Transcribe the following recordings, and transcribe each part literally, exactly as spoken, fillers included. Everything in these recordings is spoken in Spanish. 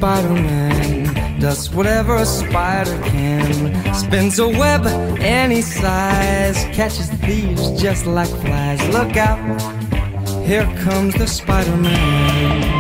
Spider-Man does whatever a spider can, spins a web any size, catches thieves just like flies. Look out, here comes the Spider-Man.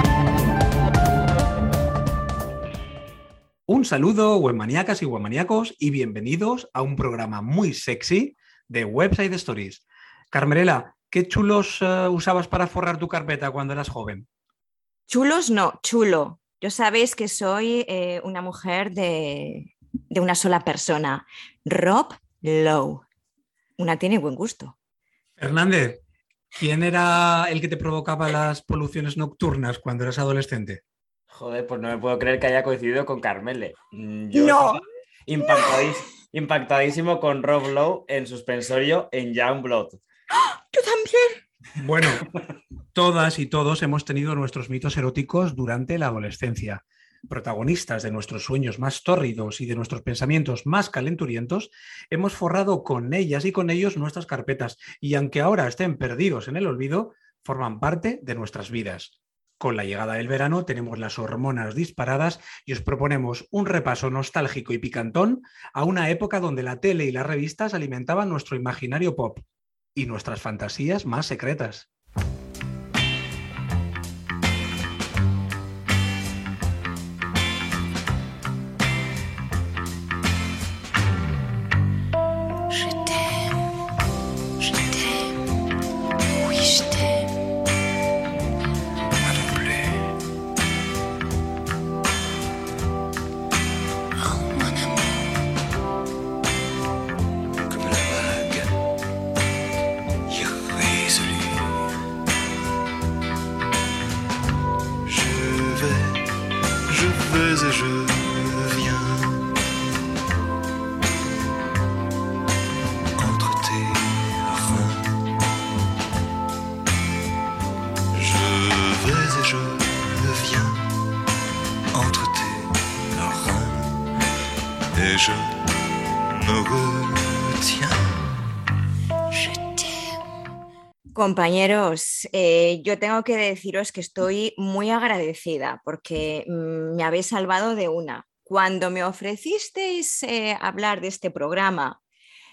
Un saludo, webmaníacas y webmaníacos, y bienvenidos a un programa muy sexy de Website Stories. Carmerela, ¿qué chulos uh, usabas para forrar tu carpeta cuando eras joven? Chulos no, chulo. Yo sabéis que soy eh, una mujer de, de una sola persona. Rob Lowe. Una tiene buen gusto. Fernández, ¿quién era el que te provocaba las poluciones nocturnas cuando eras adolescente? Joder, pues no me puedo creer que haya coincidido con Carmele. Yo ¡No! impactadís, impactadísimo con Rob Lowe en suspensorio en Youngblood. ¡Yo también! Bueno, todas y todos hemos tenido nuestros mitos eróticos durante la adolescencia. Protagonistas de nuestros sueños más tórridos y de nuestros pensamientos más calenturientos, hemos forrado con ellas y con ellos nuestras carpetas y aunque ahora estén perdidos en el olvido, forman parte de nuestras vidas. Con la llegada del verano tenemos las hormonas disparadas y os proponemos un repaso nostálgico y picantón a una época donde la tele y las revistas alimentaban nuestro imaginario pop y nuestras fantasías más secretas. Compañeros, eh, yo tengo que deciros que estoy muy agradecida porque mmm, me habéis salvado de una. Cuando me ofrecisteis eh, hablar de este programa,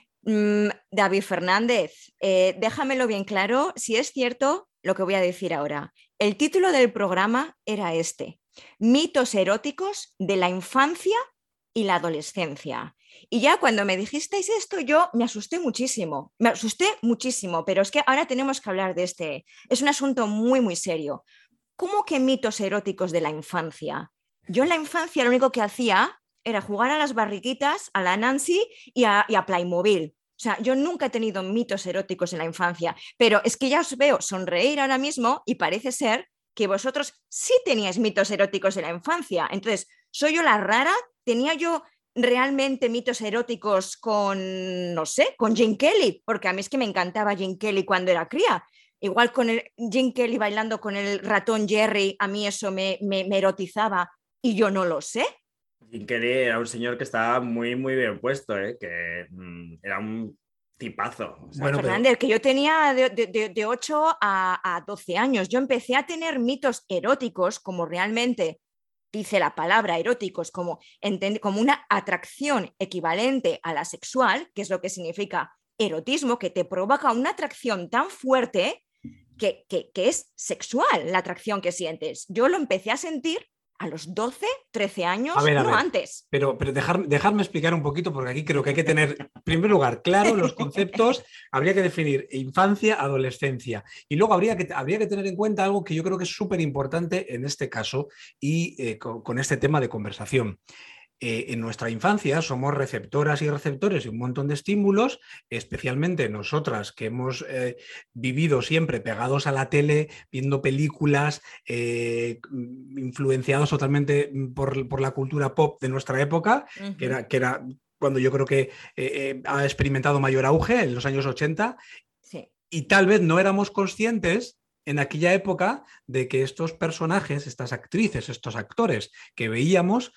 mmm, David Fernández, eh, déjamelo bien claro si es cierto lo que voy a decir ahora. El título del programa era este: Mitos eróticos de la infancia y la adolescencia. Y ya cuando me dijisteis esto, yo me asusté muchísimo, me asusté muchísimo, pero es que ahora tenemos que hablar de este. Es un asunto muy, muy serio. ¿Cómo que mitos eróticos de la infancia? Yo en la infancia lo único que hacía era jugar a las barriquitas, a la Nancy y a, y a Playmobil. O sea, yo nunca he tenido mitos eróticos en la infancia, pero es que ya os veo sonreír ahora mismo y parece ser que vosotros sí teníais mitos eróticos en la infancia. Entonces, ¿soy yo la rara? ¿Tenía yo realmente mitos eróticos con, no sé, con Gene Kelly? Porque a mí es que me encantaba Gene Kelly cuando era cría. Igual con el Gene Kelly bailando con el ratón Jerry, a mí eso me, me, me erotizaba y yo no lo sé. Gene Kelly era un señor que estaba muy, muy bien puesto, ¿eh? Que mm, era un tipazo. O sea, bueno, Fernández, pero... que yo tenía de, de, de ocho a, a doce años. Yo empecé a tener mitos eróticos como realmente dice la palabra eróticos, como, como una atracción equivalente a la sexual, que es lo que significa erotismo, que te provoca una atracción tan fuerte que, que, que es sexual la atracción que sientes. Yo lo empecé a sentir a los doce, trece años, a ver, a no ver, antes. Pero, pero dejar, dejarme explicar un poquito, porque aquí creo que hay que tener, en primer lugar, claro los conceptos. Habría que definir infancia, adolescencia. Y luego habría que, habría que tener en cuenta algo que yo creo que es súper importante en este caso y eh, con, con este tema de conversación. Eh, en nuestra infancia somos receptoras y receptores de un montón de estímulos, especialmente nosotras que hemos eh, vivido siempre pegados a la tele, viendo películas, eh, influenciados totalmente por, por la cultura pop de nuestra época, uh-huh. que, era, que era cuando yo creo que eh, eh, ha experimentado mayor auge, en los años ochenta, sí. Y tal vez no éramos conscientes en aquella época de que estos personajes, estas actrices, estos actores que veíamos,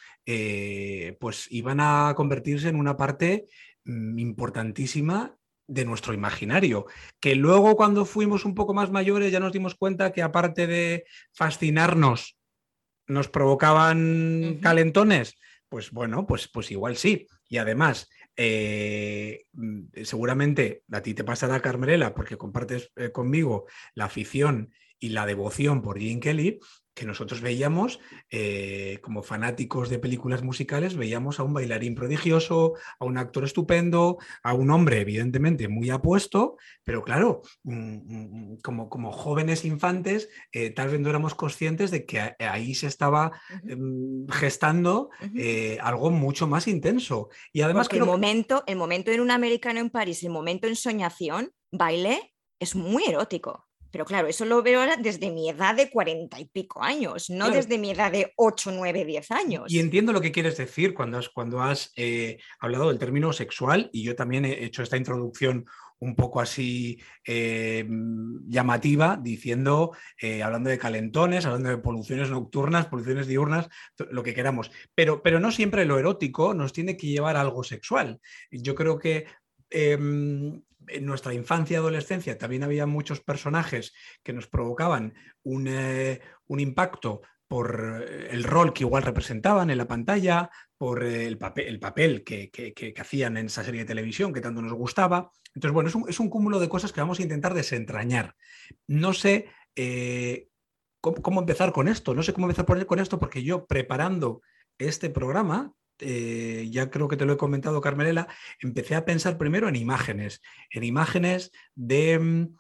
eh, pues iban a convertirse en una parte mm, importantísima de nuestro imaginario, que luego cuando fuimos un poco más mayores ya nos dimos cuenta que aparte de fascinarnos nos provocaban Ujú. calentones, pues bueno, pues, pues igual sí. Y además, eh, seguramente a ti te pasará, Carmela, porque compartes eh, conmigo la afición y la devoción por Gene Kelly, que nosotros veíamos eh, como fanáticos de películas musicales, veíamos a un bailarín prodigioso, a un actor estupendo, a un hombre evidentemente muy apuesto, pero claro, mm, como, como jóvenes infantes, eh, tal vez no éramos conscientes de que ahí se estaba eh, gestando Ujú. eh, algo mucho más intenso. Y además Porque el creo que... momento, el momento en Un americano en París, el momento en Soñación, baile, es muy erótico. Pero claro, eso lo veo ahora desde mi edad de cuarenta y pico años, no Claro. desde mi edad de ocho, nueve, diez años. Y entiendo lo que quieres decir cuando has, cuando has eh, hablado del término sexual, y yo también he hecho esta introducción un poco así eh, llamativa, diciendo, eh, hablando de calentones, hablando de poluciones nocturnas, poluciones diurnas, lo que queramos. Pero, pero no siempre lo erótico nos tiene que llevar a algo sexual. Yo creo que eh, en nuestra infancia y adolescencia también había muchos personajes que nos provocaban un, eh, un impacto por el rol que igual representaban en la pantalla, por el papel, el papel que, que, que, que hacían en esa serie de televisión que tanto nos gustaba. Entonces, bueno, es un, es un cúmulo de cosas que vamos a intentar desentrañar. No sé eh, cómo, cómo empezar con esto, no sé cómo empezar con esto, porque yo preparando este programa, eh, ya creo que te lo he comentado, Carmela, empecé a pensar primero en imágenes, en imágenes de mm,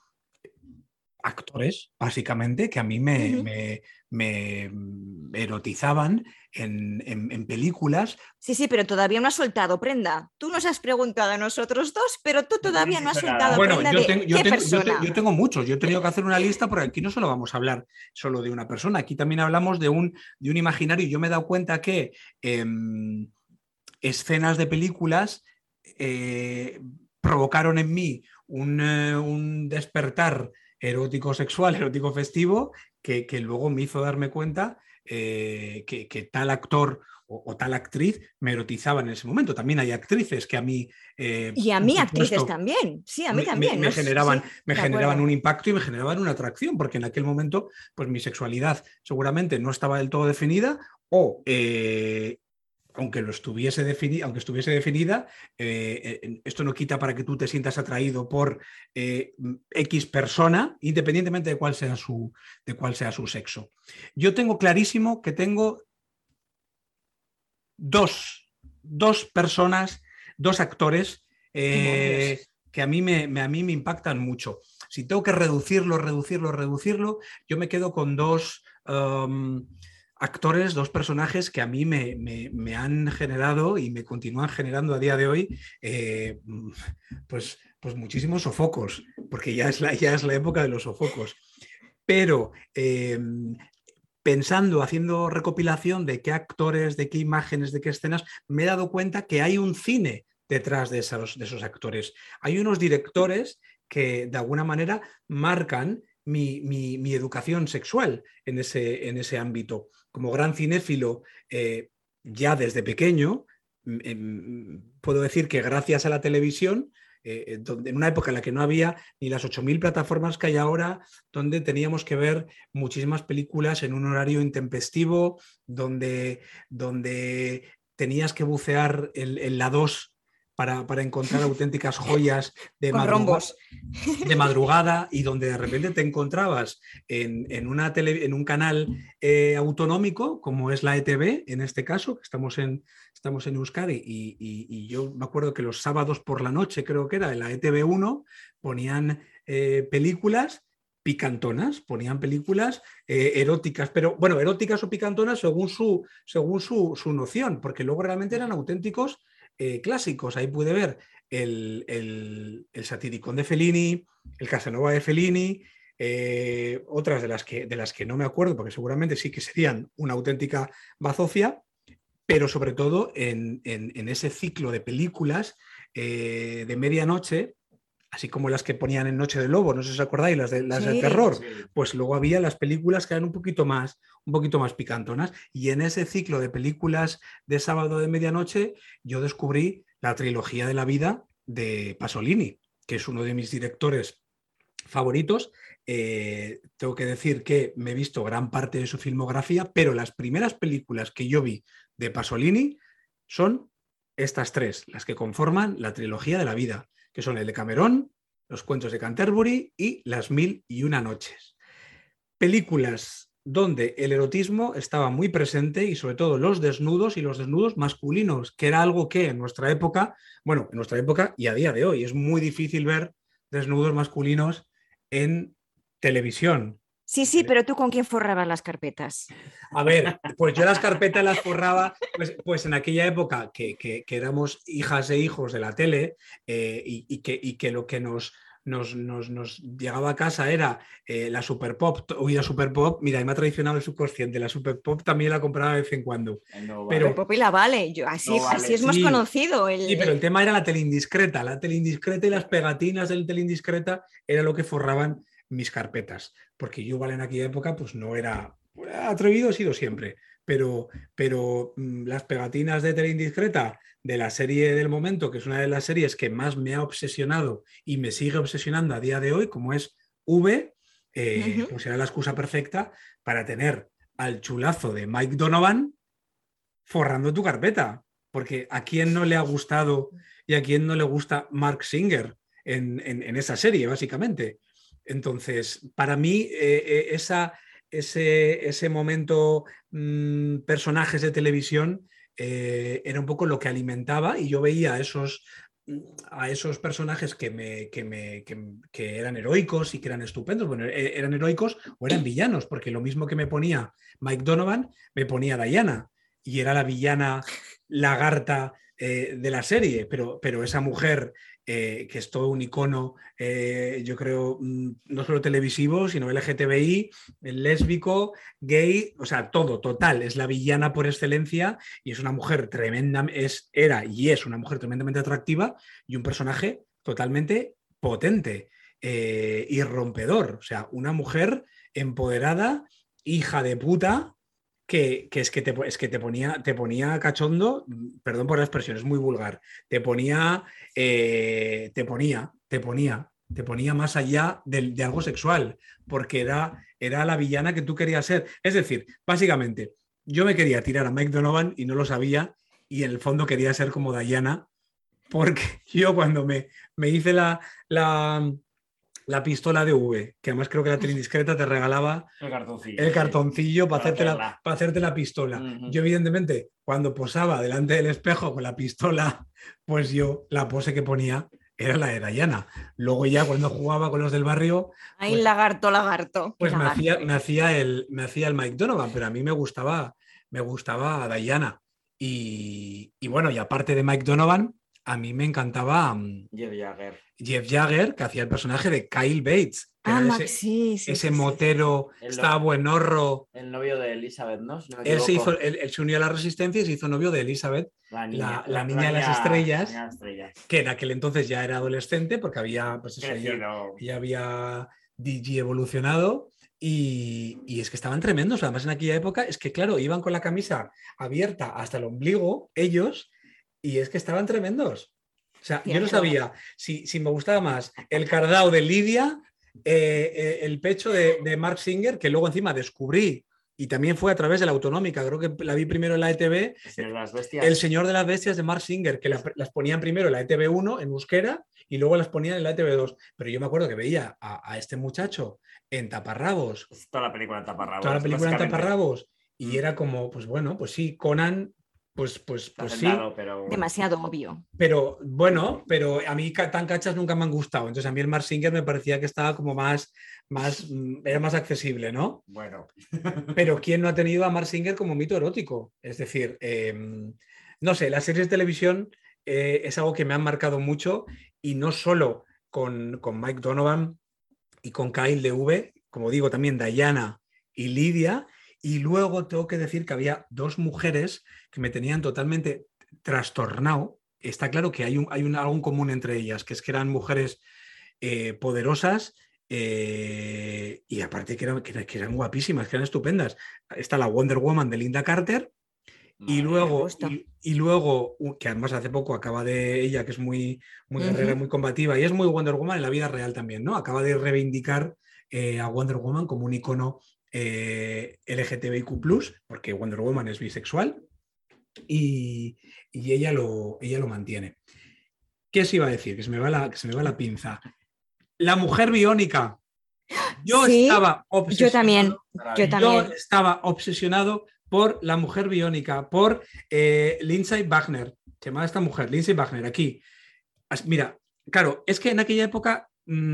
actores, básicamente, que a mí me, Uh-huh. me, me erotizaban en, en, en películas. Sí, sí, pero todavía no has soltado prenda. Tú nos has preguntado a nosotros dos, pero tú todavía no has soltado Bueno, prenda yo de tengo, yo, qué tengo, persona. yo, te, yo tengo muchos, yo he tenido que hacer una lista porque aquí no solo vamos a hablar solo de una persona, aquí también hablamos de un, de un imaginario. Yo me he dado cuenta que eh, escenas de películas eh, provocaron en mí un, eh, un despertar erótico sexual, erótico festivo, que, que luego me hizo darme cuenta eh, que, que tal actor o, o tal actriz me erotizaba en ese momento. También hay actrices que a mí... Eh, y a mí supuesto, actrices también, sí, a mí me, también. Me, me generaban, sí, me generaban un impacto y me generaban una atracción, porque en aquel momento pues mi sexualidad seguramente no estaba del todo definida o... Eh, aunque lo estuviese definida, aunque estuviese definida, eh, eh, esto no quita para que tú te sientas atraído por eh, X persona, independientemente de cuál sea su, de cuál sea su sexo. Yo tengo clarísimo que tengo dos, dos personas, dos actores eh, que a mí me, me, a mí me impactan mucho. Si tengo que reducirlo, reducirlo, reducirlo, yo me quedo con dos... Um, actores, dos personajes que a mí me, me, me, han generado y me continúan generando a día de hoy eh, pues, pues muchísimos sofocos, porque ya es, la, ya es la época de los sofocos. Pero eh, pensando, haciendo recopilación de qué actores, de qué imágenes, de qué escenas, me he dado cuenta que hay un cine detrás de esos, de esos actores. Hay unos directores que de alguna manera marcan mi, mi, mi educación sexual en ese, en ese ámbito. Como gran cinéfilo, eh, ya desde pequeño, eh, puedo decir que gracias a la televisión, eh, donde, en una época en la que no había ni las ocho mil plataformas que hay ahora, donde teníamos que ver muchísimas películas en un horario intempestivo, donde, donde tenías que bucear en, en la dos para, para encontrar auténticas joyas de, madrugada, de madrugada, y donde de repente te encontrabas en, en, una tele, en un canal eh, autonómico como es la E T V, en este caso, que estamos en, estamos en Euskadi, y, y, y yo me acuerdo que los sábados por la noche, creo que era, en la E T V uno, ponían eh, películas picantonas, ponían películas eh, eróticas, pero bueno, eróticas o picantonas según su, según su, su noción, porque luego realmente eran auténticos Eh, clásicos. Ahí pude ver el, el, el Satiricón de Fellini, el Casanova de Fellini, eh, otras de las, que, de las que no me acuerdo, porque seguramente sí que serían una auténtica bazofia, pero sobre todo en, en, en ese ciclo de películas eh, de medianoche, así como las que ponían en Noche de Lobo, no sé si os acordáis, las de, las sí, de terror, sí. Pues luego había las películas que eran un poquito más, un poquito más picantonas, y en ese ciclo de películas de sábado de medianoche yo descubrí la trilogía de la vida de Pasolini, que es uno de mis directores favoritos. Eh, tengo que decir que me he visto gran parte de su filmografía, pero las primeras películas que yo vi de Pasolini son estas tres, las que conforman la trilogía de la vida, que son el de Camerón, Los cuentos de Canterbury y Las mil y una noches. Películas donde el erotismo estaba muy presente y sobre todo los desnudos y los desnudos masculinos, que era algo que en nuestra época, bueno, en nuestra época y a día de hoy es muy difícil ver desnudos masculinos en televisión. Sí, sí, pero tú ¿con quién forrabas las carpetas? A ver, pues yo las carpetas las forraba pues, pues en aquella época que, que, que éramos hijas e hijos de la tele eh, y, y, que, y que lo que nos, nos, nos, nos llegaba a casa era eh, la Super Pop, oí la Super Pop, mira, me ha traicionado el subconsciente, la Super Pop también la compraba de vez en cuando. No, pero, Super Pop y la Vale, yo, así, no vale. así hemos Sí, conocido. El, sí, pero el tema era la tele indiscreta, la tele indiscreta y las pegatinas del tele indiscreta era lo que forraban mis carpetas, porque yo, vale, en aquella época pues no era atrevido, he sido siempre, pero, pero mmm, las pegatinas de tele indiscreta de la serie del momento, que es una de las series que más me ha obsesionado y me sigue obsesionando a día de hoy, como es V, eh, uh-huh. pues era la excusa perfecta para tener al chulazo de Mike Donovan forrando tu carpeta, porque a quién no le ha gustado y a quién no le gusta Mark Singer en, en, en esa serie, básicamente. Entonces, para mí, eh, esa, ese, ese momento mmm, personajes de televisión eh, era un poco lo que alimentaba y yo veía a esos, a esos personajes que, me, que, me, que, que eran heroicos y que eran estupendos. Bueno, eran heroicos o eran villanos, porque lo mismo que me ponía Mike Donovan, me ponía Diana y era la villana lagarta eh, de la serie, pero, pero esa mujer... Eh, que es todo un icono, eh, yo creo, mmm, no solo televisivo, sino L G T B I, lésbico, gay, o sea, todo, total, es la villana por excelencia y es una mujer tremenda, es, era y es una mujer tremendamente atractiva y un personaje totalmente potente eh, y rompedor, o sea, una mujer empoderada, hija de puta, Que, que, es que, te, es que te, ponía, te ponía cachondo, perdón por la expresión, es muy vulgar, te ponía, eh, te ponía, te ponía, te ponía más allá de, de algo sexual, porque era, era la villana que tú querías ser. Es decir, básicamente, yo me quería tirar a Mike Donovan y no lo sabía, y en el fondo quería ser como Diana, porque yo cuando me, me hice la... la la pistola de V, que además creo que la tele indiscreta te regalaba el cartoncillo, el cartoncillo sí, para, hacerte la, para hacerte la pistola. Uh-huh. Yo, evidentemente, cuando posaba delante del espejo con la pistola, pues yo la pose que ponía era la de Diana. Luego ya cuando jugaba con los del barrio... Ay, pues, lagarto, lagarto. Pues lagarto. Me, hacía, me, hacía el, me hacía el Mike Donovan, pero a mí me gustaba, me gustaba Diana. Y, y bueno, y aparte de Mike Donovan, a mí me encantaba um, Jeff Jagger. Jeff Jagger, que hacía el personaje de Kyle Bates. Que ah, era Max, ese, sí, sí, ese sí, motero, sí. estaba buenorro. El novio de Elizabeth, ¿no? Si no me él, se equivoco. hizo, él, él se unió a la Resistencia y se hizo novio de Elizabeth, la niña, la, la la, niña la de las niña, estrellas, la estrellas, que en aquel entonces ya era adolescente, porque había, pues eso, ella, ella había D J evolucionado. Y, y es que estaban tremendos. Además, en aquella época, es que, claro, iban con la camisa abierta hasta el ombligo, ellos, y es que estaban tremendos. O sea, yo no sabía si, si me gustaba más el cardao de Lidia, eh, eh, el pecho de, de Mark Singer, que luego encima descubrí, y también fue a través de la Autonómica, creo que la vi primero en la E T V, el Señor de las Bestias, el Señor de las Bestias de Mark Singer, que la, las ponían primero en la E T V uno, en euskera, y luego las ponían en la E T V dos. Pero yo me acuerdo que veía a, a este muchacho en taparrabos. Toda la película en taparrabos. Toda la película en taparrabos. Y era como, pues bueno, pues sí, Conan... Pues, pues, pues sí. Pero... demasiado obvio. Pero bueno, pero a mí tan cachas nunca me han gustado. Entonces a mí el Mark Singer me parecía que estaba como más, más era más accesible, ¿no? Bueno. Pero ¿quién no ha tenido a Mark Singer como mito erótico? Es decir, eh, no sé, las series de televisión eh, es algo que me han marcado mucho y no solo con, con Mike Donovan y con Kyle de V, como digo, también Diana y Lidia. Y luego tengo que decir que había dos mujeres que me tenían totalmente trastornado. Está claro que hay, un, hay un, algo en común entre ellas, que es que eran mujeres eh, poderosas eh, y aparte que eran, que, que eran guapísimas, que eran estupendas. Está la Wonder Woman de Linda Carter Y luego, gusta. y, y luego, u- que además hace poco acaba de ella, que es muy, muy guerrera, Ujú. muy combativa, y es muy Wonder Woman en la vida real también, ¿no? Acaba de reivindicar eh, a Wonder Woman como un icono eh, L G T B I Q plus, porque Wonder Woman es bisexual y, y ella, lo, ella lo mantiene. ¿Qué os iba a decir? Que se me va la, que se me va la pinza. La mujer biónica. Yo Sí, estaba yo también, obsesionado. yo Yo también. estaba obsesionado por la mujer biónica, por eh, Lindsay Wagner. Se llama esta mujer, Lindsay Wagner, aquí. As- Mira, claro, es que en aquella época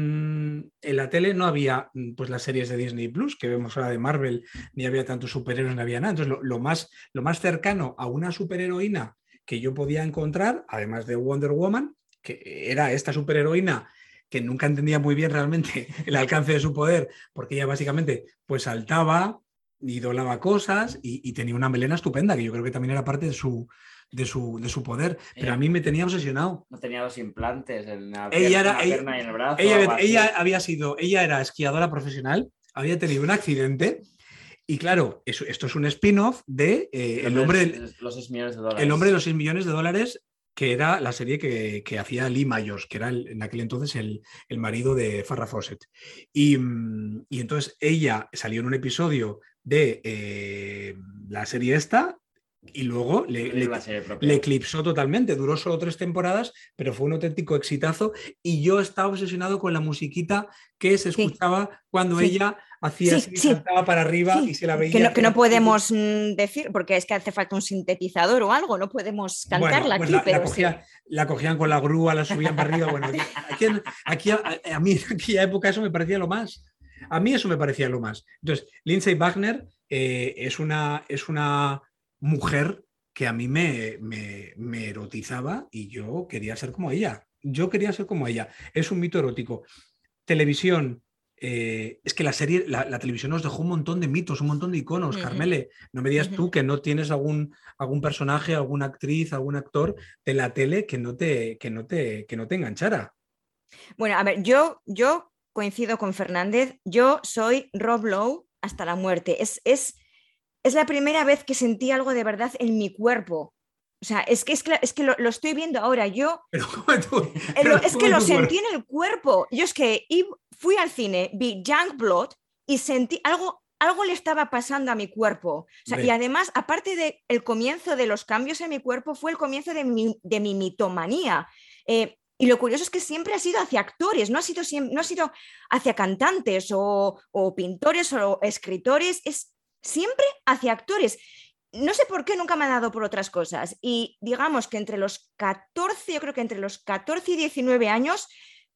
mm, en la tele no había mm, pues las series de Disney Plus, que vemos ahora de Marvel, ni había tantos superhéroes, ni había nada. Entonces, lo, lo más, lo más cercano a una superheroína que yo podía encontrar, además de Wonder Woman, que era esta superheroína que nunca entendía muy bien realmente el alcance de su poder, porque ella básicamente pues saltaba y doblaba cosas y, y tenía una melena estupenda, que yo creo que también era parte de su, de su, de su poder, pero a mí me tenía obsesionado. No tenía los implantes en la Ella, pierna, era, en la ella, pierna y en el brazo. ella, algo así. ella había sido, ella era esquiadora profesional, había tenido un accidente y claro, eso, esto es un spin-off de eh, el, hombre del- Los seis millones de dólares. el hombre de los seis millones de dólares, que era la serie que, que hacía Lee Mayors, que era el- en aquel entonces el, el marido de Farrah Fawcett. Y, mm, y entonces ella salió en un episodio de eh, la serie esta y luego le, le, La serie propia. le eclipsó totalmente. Duró solo tres temporadas, pero fue un auténtico exitazo. Y yo estaba obsesionado con la musiquita que se Sí, escuchaba cuando sí. ella hacía Sí, así, sí, saltaba para arriba sí. y se la veía. Que no, que no hacer- podemos mm, decir, porque es que hace falta un sintetizador o algo, no podemos cantarla Bueno, pues aquí, la, la pero cogía- sí. la cogían con la grúa, la subían para arriba. Bueno, aquí, aquí, en- aquí a, a mí en aquella época eso me parecía lo más. A mí eso me parecía lo más. Entonces, Lindsay Wagner eh, es, una, es una mujer que a mí me, me, me erotizaba y yo quería ser como ella. Yo quería ser como ella. Es un mito erótico. Televisión. eh, es que la serie, la, la televisión nos dejó un montón de mitos, un montón de iconos. Ujú. Carmele, no me digas Ujú. tú que no tienes algún, algún personaje, alguna actriz, algún actor de la tele que no te, que no te, que no te enganchara. Bueno, a ver, yo, yo coincido con Fernández, yo soy Rob Lowe hasta la muerte. Es, es, es la primera vez que sentí algo de verdad en mi cuerpo. O sea, es que, es que, es que lo, lo estoy viendo ahora. Yo Pero ¿cómo tú- Eh, pero lo- es ¿cómo que lo tu sentí cuerpo? en el cuerpo. Yo es que i- fui al cine, vi Youngblood y sentí algo, algo le estaba pasando a mi cuerpo. O sea, y Hombre. además, aparte del comienzo de los cambios en mi cuerpo, fue el comienzo de mi, de mi mitomanía. Eh, y lo curioso es que siempre ha sido hacia actores, no ha sido, siem- no ha sido hacia cantantes o, o pintores o escritores, es siempre hacia actores. No sé por qué nunca me ha dado por otras cosas. Y digamos que entre los catorce, yo creo que entre los catorce y diecinueve años,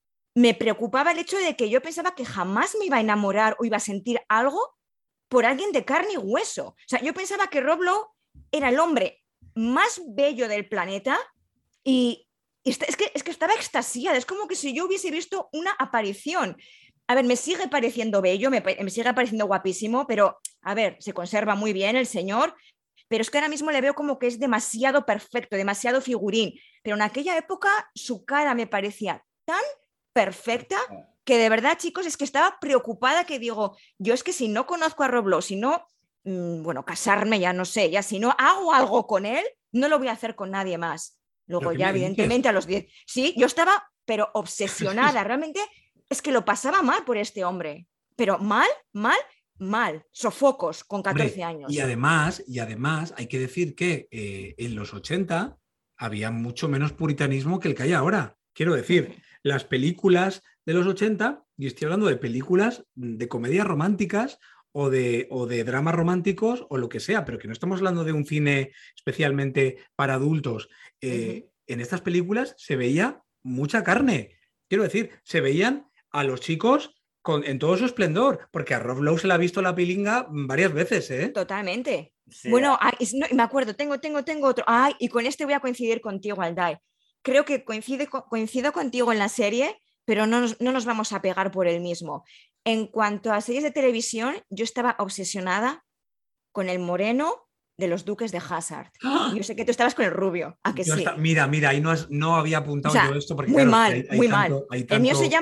me preocupaba el hecho de que yo pensaba que jamás me iba a enamorar o iba a sentir algo por alguien de carne y hueso. O sea, yo pensaba que Rob Lowe era el hombre más bello del planeta y, y est- es, que, es que estaba extasiada. Es como que si yo hubiese visto una aparición. A ver, me sigue pareciendo bello, me, pa- me sigue pareciendo guapísimo, pero a ver, se conserva muy bien el señor. Pero es que ahora mismo le veo como que es demasiado perfecto, demasiado figurín. Pero en aquella época su cara me parecía tan perfecta que de verdad, chicos, es que estaba preocupada que digo, yo es que si no conozco a Rob Lowe, si no, mmm, bueno, casarme ya no sé, ya si no hago algo con él, no lo voy a hacer con nadie más. Luego ¿Pero qué ya, me dices? evidentemente, a los diez, sí, yo estaba, pero obsesionada, realmente es que lo pasaba mal por este hombre, pero mal, mal, mal, sofocos con catorce Hombre, años. y además, y además hay que decir que eh, en los ochenta había mucho menos puritanismo que el que hay ahora. Quiero decir, las películas de los ochenta, y estoy hablando de películas de comedias románticas o de, o de dramas románticos o lo que sea, pero que no estamos hablando de un cine especialmente para adultos. Eh, Ujú. En estas películas se veía mucha carne. Quiero decir, se veían a los chicos con, en todo su esplendor, porque a Rob Lowe se le ha visto la pilinga varias veces, ¿eh? Totalmente. Sí, Bueno, ay, es- no, me acuerdo, tengo, tengo, tengo otro. Ay, y con este voy a coincidir contigo, Alday. Creo que coincide, co- coincido contigo en la serie, pero no nos, no nos vamos a pegar por el mismo. En cuanto a series de televisión, yo estaba obsesionada con el moreno de los Duques de Hazzard. Y yo sé que tú estabas con el rubio, ¿a que Yo sí? hasta- mira, mira, ahí no, has- no había O apuntado sea, yo esto porque muy claro, mal, hay, hay muy tanto, mal. hay El mío se tanto- llama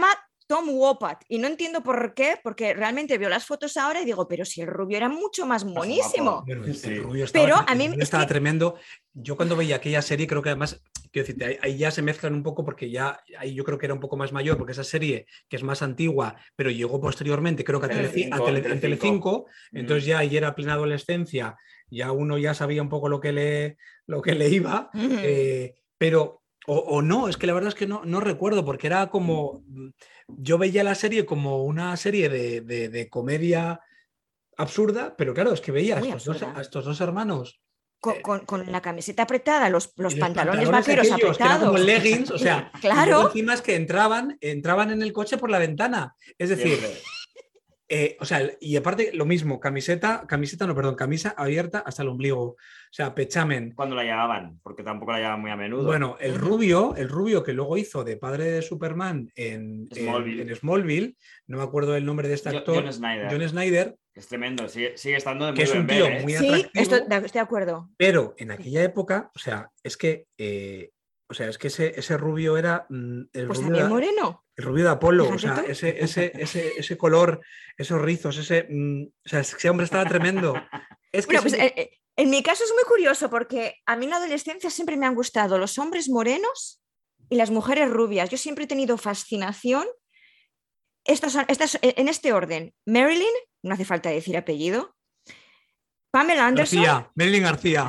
Tom Wopat. Y no entiendo por qué, porque realmente veo las fotos ahora y digo, pero si el rubio era mucho más monísimo. Bueno, el, Sí. el rubio estaba, Pero tre- a el mí rubio es estaba que- tremendo. Yo cuando veía aquella serie, creo que además, quiero decirte, ahí, ahí ya se mezclan un poco porque ya ahí yo creo que era un poco más mayor, porque esa serie, que es más antigua, pero llegó posteriormente, creo que a, Teleci- Telecinco, a Tele- en Telecinco. Telecinco, entonces Mm. ya ahí era plena adolescencia, ya uno ya sabía un poco lo que le, lo que le iba, Mm. eh, pero, o, o no, es que la verdad es que no, no recuerdo, porque era como, yo veía la serie como una serie de, de- de comedia absurda, pero claro, es que veía a Muy estos, dos, absurda. a estos dos hermanos Con, con- con la camiseta apretada, los, los y los pantalones, vaqueros aquellos, que eran como apretados. leggings, o sea, y Claro. luego encima es que entraban, entraban en el coche por la ventana. Es decir, Siempre. eh, o sea, y aparte lo mismo, camiseta, camiseta, no, perdón, camisa abierta hasta el ombligo. O sea, pechamen. Cuando la llevaban, porque tampoco la llevaban muy a menudo. Bueno, el Ujú. rubio, el rubio que luego hizo de padre de Superman en en- Smallville. en Smallville, no me acuerdo el nombre de este Jo- actor, John Snyder. John Snyder, Es tremendo, sigue, sigue estando de muy que es buen un ver, tío ¿eh? muy Sí, atractivo. esto, de- estoy de acuerdo. Pero en aquella época, o sea, es que, eh, o sea, es que ese, ese rubio era mm, el, Pues rubio también de, moreno. el rubio de Apolo, o Fíjate sea, tú. ese, ese, ese, ese color, esos rizos, ese, mm, o sea, ese hombre estaba tremendo. Es que Bueno, pues ese- eh, eh, en mi caso es muy curioso porque a mí en la adolescencia siempre me han gustado los hombres morenos y las mujeres rubias. Yo siempre he tenido fascinación. Estas, son- estas, eh, en este orden, Marilyn, no hace falta decir apellido, Pamela Anderson, García, Marilyn García.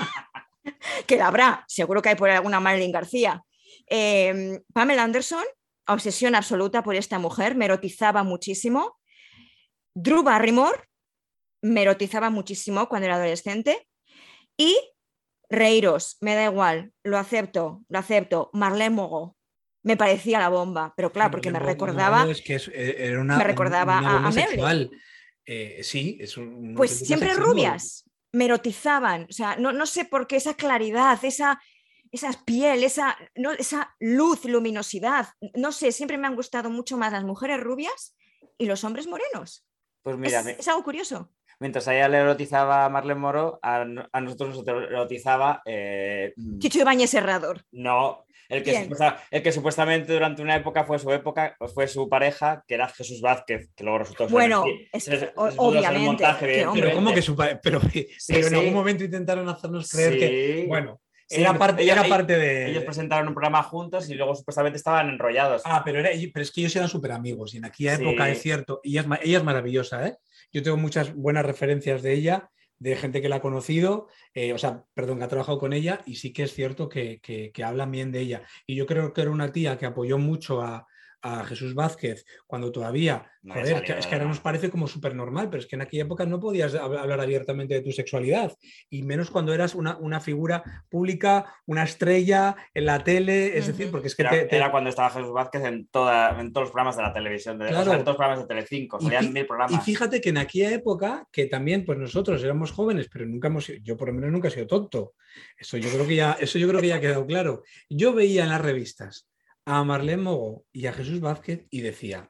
que la habrá, seguro que hay por ahí alguna Marilyn García. Eh, Pamela Anderson, obsesión absoluta por esta mujer, me erotizaba muchísimo. Drew Barrymore, me erotizaba muchísimo cuando era adolescente. Y reíros, me da igual, lo acepto, lo acepto. Marlene Mogo, me parecía la bomba, pero claro, porque me No, recordaba, no, es que es- eh, era una, me recordaba una a- a bomba Marilyn. sexual. Eh, sí, es un, una pues auténtica siempre sex symbol. rubias, me erotizaban. O sea, no, no sé por qué esa claridad, esa, esa piel, esa, no, esa luz, luminosidad. No sé, siempre me han gustado mucho más las mujeres rubias y los hombres morenos. Pues mira, es, mi- es algo curioso. mientras a ella le erotizaba a Marlene Moro, a, a nosotros nos erotizaba. eh, Chicho Ibáñez Herrador. no, el que, ¿Quién? supuesta- el que supuestamente durante una época fue su época, fue su pareja, que era Jesús Vázquez, que luego resultó ser Bueno, mentira. es Se- que, se- o- resultó ser obviamente, montaje, qué hombre. Pero ¿cómo que evidentemente. su pa- pero, pero en sí. algún momento intentaron hacernos creer Sí. que, bueno, Sí, era parte, ella- era ella- parte de... Ellos presentaron un programa juntos y luego supuestamente estaban enrollados. Ah, pero, era, pero es que ellos eran súper amigos y en aquella Sí. época es cierto. Y ella es, ma- ella es maravillosa, ¿eh? Yo tengo muchas buenas referencias de ella, de gente que la ha conocido, eh, o sea, perdón, que ha trabajado con ella y sí que es cierto que, que, que hablan bien de ella. Y yo creo que era una tía que apoyó mucho a, a Jesús Vázquez cuando todavía, No había joder, salido que- es que de ahora nada. nos parece como súper normal, pero es que en aquella época no podías hab- hablar abiertamente de tu sexualidad y menos cuando eras una, una figura pública, una estrella en la tele, es Ujú. decir, porque es que Era, te- te- era cuando estaba Jesús Vázquez en, toda, en todos los programas de la televisión, de, o sea, Claro. en todos los programas de Telecinco, Y salían fí- mil Y programas. fíjate que en aquella época, que también pues nosotros éramos jóvenes, pero nunca hemos sido, yo por lo menos nunca he sido tonto. Eso yo creo que ya, eso yo creo que ya ha quedado claro. Yo veía en las revistas a Marlene Mogo y a Jesús Vázquez y decía,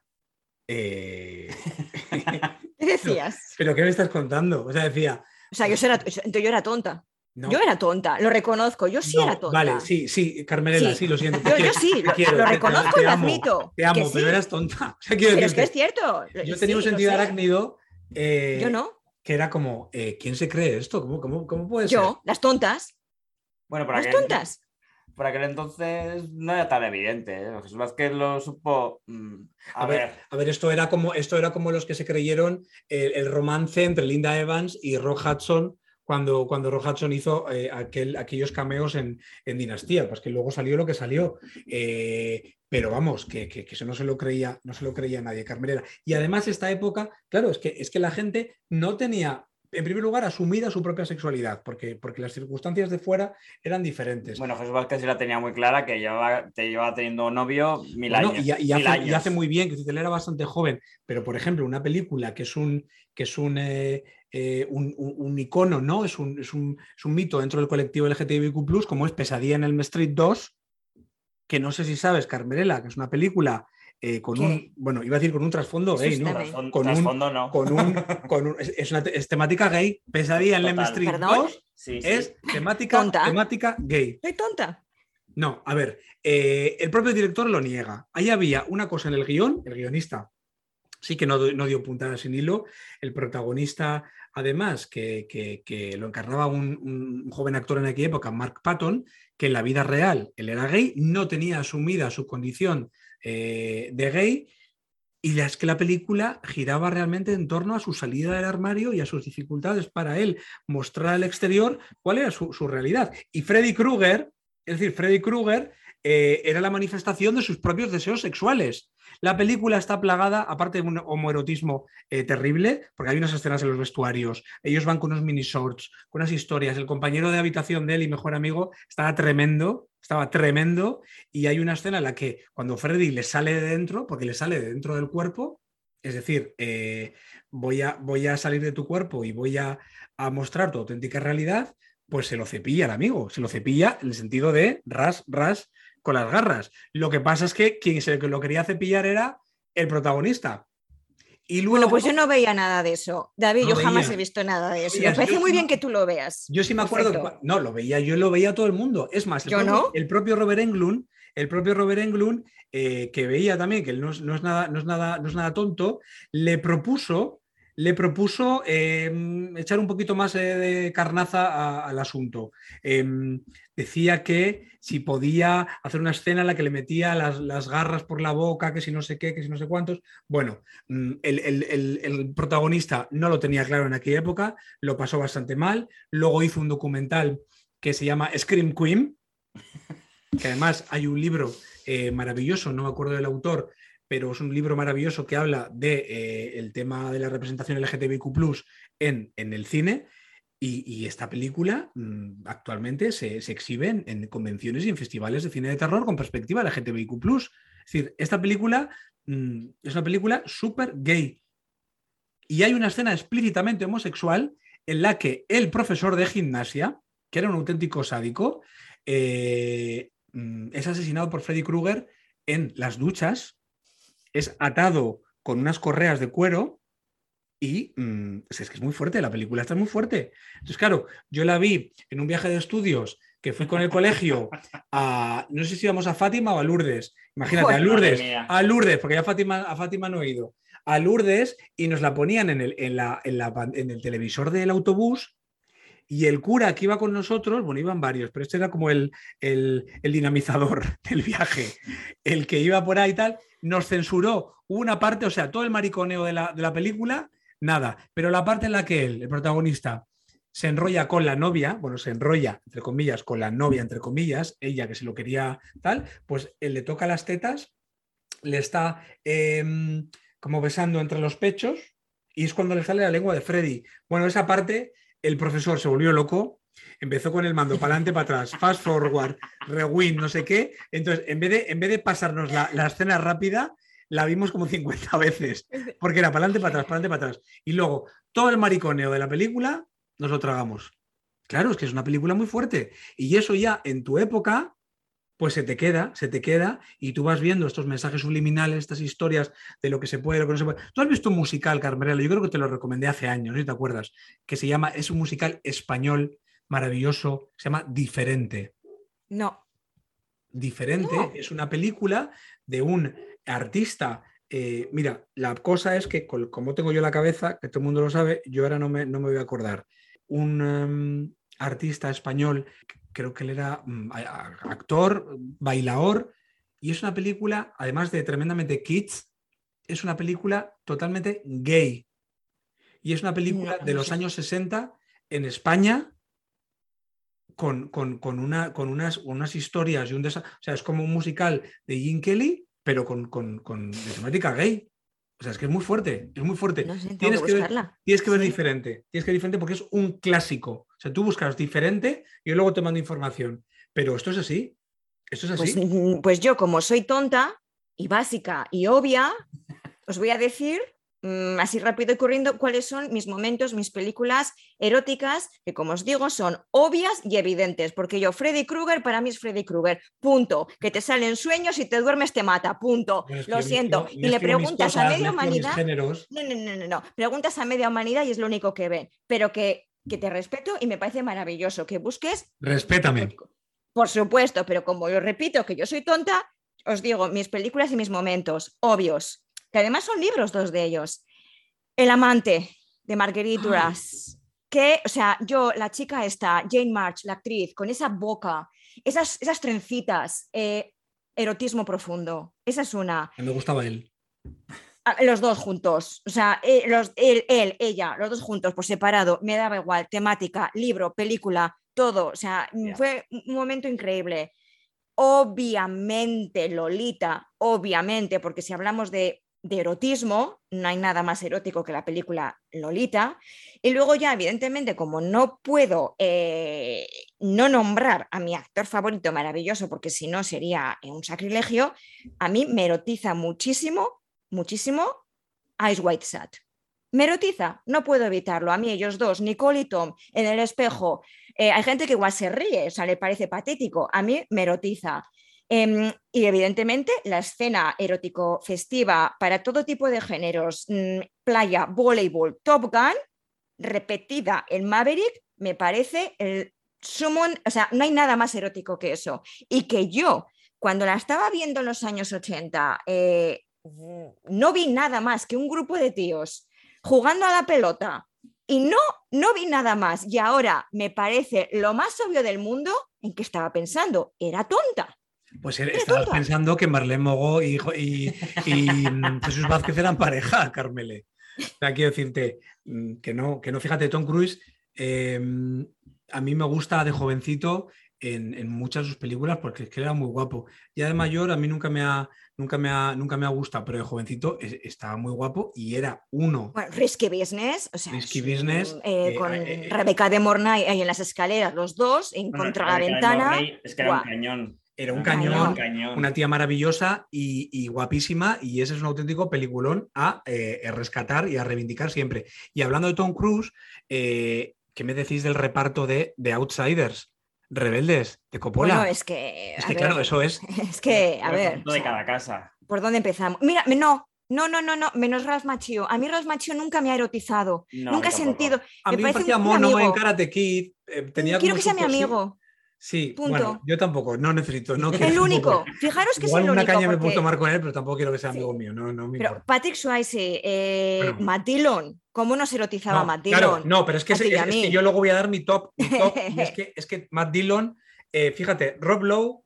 eh, ¿Qué decías? ¿pero qué me estás contando? O sea, decía, O sea, yo era, entonces yo era tonta. no, Yo era tonta, lo reconozco, yo sí no, era tonta. vale, sí, sí, Carmelela, sí, Sí. lo siento. te Yo, quiero, yo sí, te lo, quiero, lo te- te- reconozco te y lo amo, admito. Te amo, que pero sí. eras tonta. O sea, quiero Pero es que decirte, es cierto. yo tenía un sí, lo sentido sé. arácnido. eh, Yo no, Que era como, eh, ¿quién se cree esto? ¿Cómo, cómo, cómo puede yo, las tontas, Bueno, por las aquel, tontas. por aquel entonces no era tan evidente. ¿eh? Jesús Vázquez lo supo. mm, a, A ver, ver, A ver, esto era como, esto era como los que se creyeron el, el romance entre Linda Evans y Rock Hudson cuando, cuando Rock Hudson hizo eh, aquel, aquellos cameos en, en Dinastía, pues que luego salió lo que salió. Eh, pero vamos, que, que, que eso no se lo creía, no se lo creía nadie, Carmelera. Y además esta época, claro, es que, es que la gente no tenía, en primer lugar, asumida su propia sexualidad, porque, porque las circunstancias de fuera eran diferentes. bueno, Jesús Vázquez sí la tenía muy clara que llevaba, te llevaba teniendo novio mil Bueno, años. y, y mil hace, años. y hace muy bien, que él era bastante joven, pero por ejemplo, una película que es un, que es un, eh, eh, un, un, un icono, ¿no? Es un, es, un, es un mito dentro del colectivo L G T B I Q plus, como es Pesadilla en Elm Street dos, que no sé si sabes, Carmelela, que es una película eh, con ¿Qué? un, bueno, iba a decir con un trasfondo gay, ¿no? Asústame. Trasfon- Con un, Trasfondo no. con un, con un, es, es una, es temática gay. Pesadilla en Elm Total. Street ¿Perdón? dos Sí, sí. es temática, Tonta. temática gay. Soy tonta. No, a ver, eh, el propio director lo niega. Ahí había una cosa en el guión, el guionista sí que no, no dio puntada sin hilo, el protagonista, además, que, que, que lo encarnaba un, un joven actor en aquella época, Mark Patton, que en la vida real él era gay, no tenía asumida su condición eh, de gay, y es que la película giraba realmente en torno a su salida del armario y a sus dificultades para él mostrar al exterior cuál era su, su realidad. Y Freddy Krueger, es decir, Freddy Krueger eh, era la manifestación de sus propios deseos sexuales. La película está plagada, aparte de un homoerotismo eh, terrible, porque hay unas escenas en los vestuarios, ellos van con unos mini shorts, con unas historias, el compañero de habitación de él y mejor amigo estaba tremendo, estaba tremendo, y hay una escena en la que cuando Freddy le sale de dentro, porque le sale de dentro del cuerpo, es decir, eh, voy, a, voy a salir de tu cuerpo y voy a, a mostrar tu auténtica realidad, pues se lo cepilla el amigo, se lo cepilla en el sentido de ras, ras, con las garras. Lo que pasa es que quien se lo quería cepillar era el protagonista. Y luego, bueno, pues yo no veía nada de eso. David, no yo veía, jamás he visto nada de eso. veías, Me parece yo muy sí, bien que tú lo veas. Yo sí me acuerdo. Que, no, lo veía, yo lo veía todo el mundo. Es más, el, ¿Yo propio, no? el propio Robert Englund, el propio Robert Englund, eh, que veía también que él no es, no es, nada, no es, nada, no es nada tonto, le propuso, le propuso eh, echar un poquito más eh, de carnaza a, al asunto. Eh, decía que si podía hacer una escena en la que le metía las, las garras por la boca, que si no sé qué, que si no sé cuántos. Bueno, el, el, el, el protagonista no lo tenía claro en aquella época, lo pasó bastante mal. Luego hizo un documental que se llama Scream Queen, que además hay un libro eh, maravilloso, no me acuerdo del autor, pero es un libro maravilloso que habla del de, eh, tema de la representación L G T B I Q plus, en, en el cine. Y, y esta película mmm, actualmente se, se exhibe en, en convenciones y en festivales de cine de terror con perspectiva L G T B I Q plus. Es decir, esta película mmm, es una película súper gay. Y hay una escena explícitamente homosexual en la que el profesor de gimnasia, que era un auténtico sádico, eh, es asesinado por Freddy Krueger en las duchas, es atado con unas correas de cuero. Y mmm, es que es muy fuerte, la película está muy fuerte. Entonces, claro, yo la vi en un viaje de estudios que fui con el colegio a, no sé si íbamos a Fátima o a Lourdes. Imagínate, a Lourdes, a Lourdes, porque ya a Fátima, a Fátima no he ido. A Lourdes y nos la ponían en el, en la, en la, en el televisor del autobús. Y el cura que iba con nosotros, bueno, iban varios, pero este era como el, el, el dinamizador del viaje, el que iba por ahí y tal, nos censuró una parte, o sea, todo el mariconeo de la, de la película. Nada, pero la parte en la que él, el protagonista, se enrolla con la novia, bueno, se enrolla, entre comillas, con la novia, entre comillas, ella que se lo quería tal, pues él le toca las tetas, le está eh, como besando entre los pechos y es cuando le sale la lengua de Freddy. Bueno, esa parte, el profesor se volvió loco, empezó con el mando para adelante, para atrás, fast forward, rewind, no sé qué, entonces en vez de, en vez de pasarnos la, la escena rápida, la vimos como cincuenta veces, porque era para adelante, para atrás, para adelante, para atrás. Y luego, todo el mariconeo de la película, nos lo tragamos. Claro, es que es una película muy fuerte. Y eso ya en tu época, pues se te queda, se te queda, y tú vas viendo estos mensajes subliminales, estas historias de lo que se puede, lo que no se puede. Tú has visto un musical, Carmela, yo creo que te lo recomendé hace años, ¿no? ¿Sí te acuerdas? Que se llama, es un musical español maravilloso, se llama Diferente. No. Diferente, no. Es una película de un artista. Eh, mira, la cosa es que como tengo yo la cabeza, que todo el mundo lo sabe, yo ahora no me, no me voy a acordar. Un um, artista español, creo que él era um, actor, bailador, y es una película, además de tremendamente kitsch, es una película totalmente gay. Y es una película no, no de los sé. años sesenta en España, con, con, con, una, con unas, unas historias y un desa... O sea, es como un musical de Gene Kelly, pero con, con, con de temática gay. O sea, es que es muy fuerte, es muy fuerte. No sé, tienes, que que ver, tienes que ver sí. diferente, tienes que ver diferente porque es un clásico. O sea, tú buscas diferente y yo luego te mando información. Pero esto es así, esto es así. Pues, pues yo, como soy tonta y básica y obvia, os voy a decir mmm, así rápido y corriendo cuáles son mis momentos, mis películas eróticas, que como os digo son obvias y evidentes, porque yo, Freddy Krueger, para mí es Freddy Krueger, punto. Que te salen sueños y te duermes te mata, punto. Bueno, es lo siento. Mezclo, y le preguntas cosas, a media humanidad. No, no, no, no, no. Preguntas a media humanidad y es lo único que ven. Pero que, que te respeto y me parece maravilloso que busques. Respétame. por supuesto, pero como yo repito que yo soy tonta, os digo, mis películas y mis momentos obvios, que además son libros dos de ellos. El amante de Marguerite Duras, que, o sea, yo, la chica esta, Jane March, la actriz, con esa boca, esas, esas trencitas, eh, erotismo profundo, esa es una. Me gustaba él. Los dos juntos, o sea, eh, los, él, él, ella, los dos juntos, por separado, me daba igual, temática, libro, película, todo, o sea, yeah. Fue un momento increíble. Obviamente, Lolita, obviamente, porque si hablamos de, de erotismo, no hay nada más erótico que la película Lolita. Y luego ya, evidentemente, como no puedo eh, no nombrar a mi actor favorito maravilloso, porque si no sería un sacrilegio, a mí me erotiza muchísimo, muchísimo Eyes Wide Shut. Me erotiza, no puedo evitarlo. A mí ellos dos, Nicole y Tom, en el espejo. Eh, hay gente que igual se ríe, o sea, le parece patético. A mí me erotiza. Eh, y evidentemente la escena erótico festiva para todo tipo de géneros, mmm, playa, voleibol, Top Gun, repetida en Maverick, me parece el summon, o sea, no hay nada más erótico que eso. Y que yo, cuando la estaba viendo en los años ochenta, eh, no vi nada más que un grupo de tíos jugando a la pelota y no, no vi nada más. Y ahora me parece lo más obvio del mundo. ¿En qué estaba pensando? Era tonta. Pues era estabas tonta. Pensando que Marlene Mogó y, y, y Jesús Vázquez eran pareja, Carmele. O sea, quiero decirte que no, que no. Fíjate, Tom Cruise, eh, a mí me gusta de jovencito en, en muchas de sus películas porque es que era muy guapo. Ya de mayor a mí nunca me ha, nunca me ha, nunca me ha gustado, pero de jovencito es, estaba muy guapo y era uno. Bueno, Risky Business, o sea, Risky Business eh, eh, con eh, Rebeca de Mornay ahí en las escaleras, los dos, en bueno, contra la ventana. Es que era wow. un cañón. Era un cañón, cañón, una tía maravillosa y, y guapísima, y ese es un auténtico peliculón a eh, rescatar y a reivindicar siempre. Y hablando de Tom Cruise, eh, ¿qué me decís del reparto de, de Outsiders? Rebeldes, de Coppola. Bueno, es que... Es que ver, claro, eso es... Es que, a ver... De cada casa. ¿Por dónde empezamos? Mira, no... No, no, no, no, menos Ralph Macchio. A mí Ralph Macchio nunca me ha erotizado. No, nunca he sentido... A me mí me parecía un, mono un en Karate Kid. Eh, tenía Quiero como que sea mi amigo. Sí, punto. Bueno, yo tampoco, no necesito. No el único, fijaros que Igual es el una único. caña porque... me puedo tomar con él, pero tampoco quiero que sea amigo sí. mío. No, no me pero importa. Patrick Swayze, eh, bueno. Matt Dillon, ¿cómo nos erotizaba no, Matt Dillon? Claro, no, pero es que, es, es, es que yo luego voy a dar mi top. Mi top y es, que, es que Matt Dillon, eh, fíjate, Rob Lowe.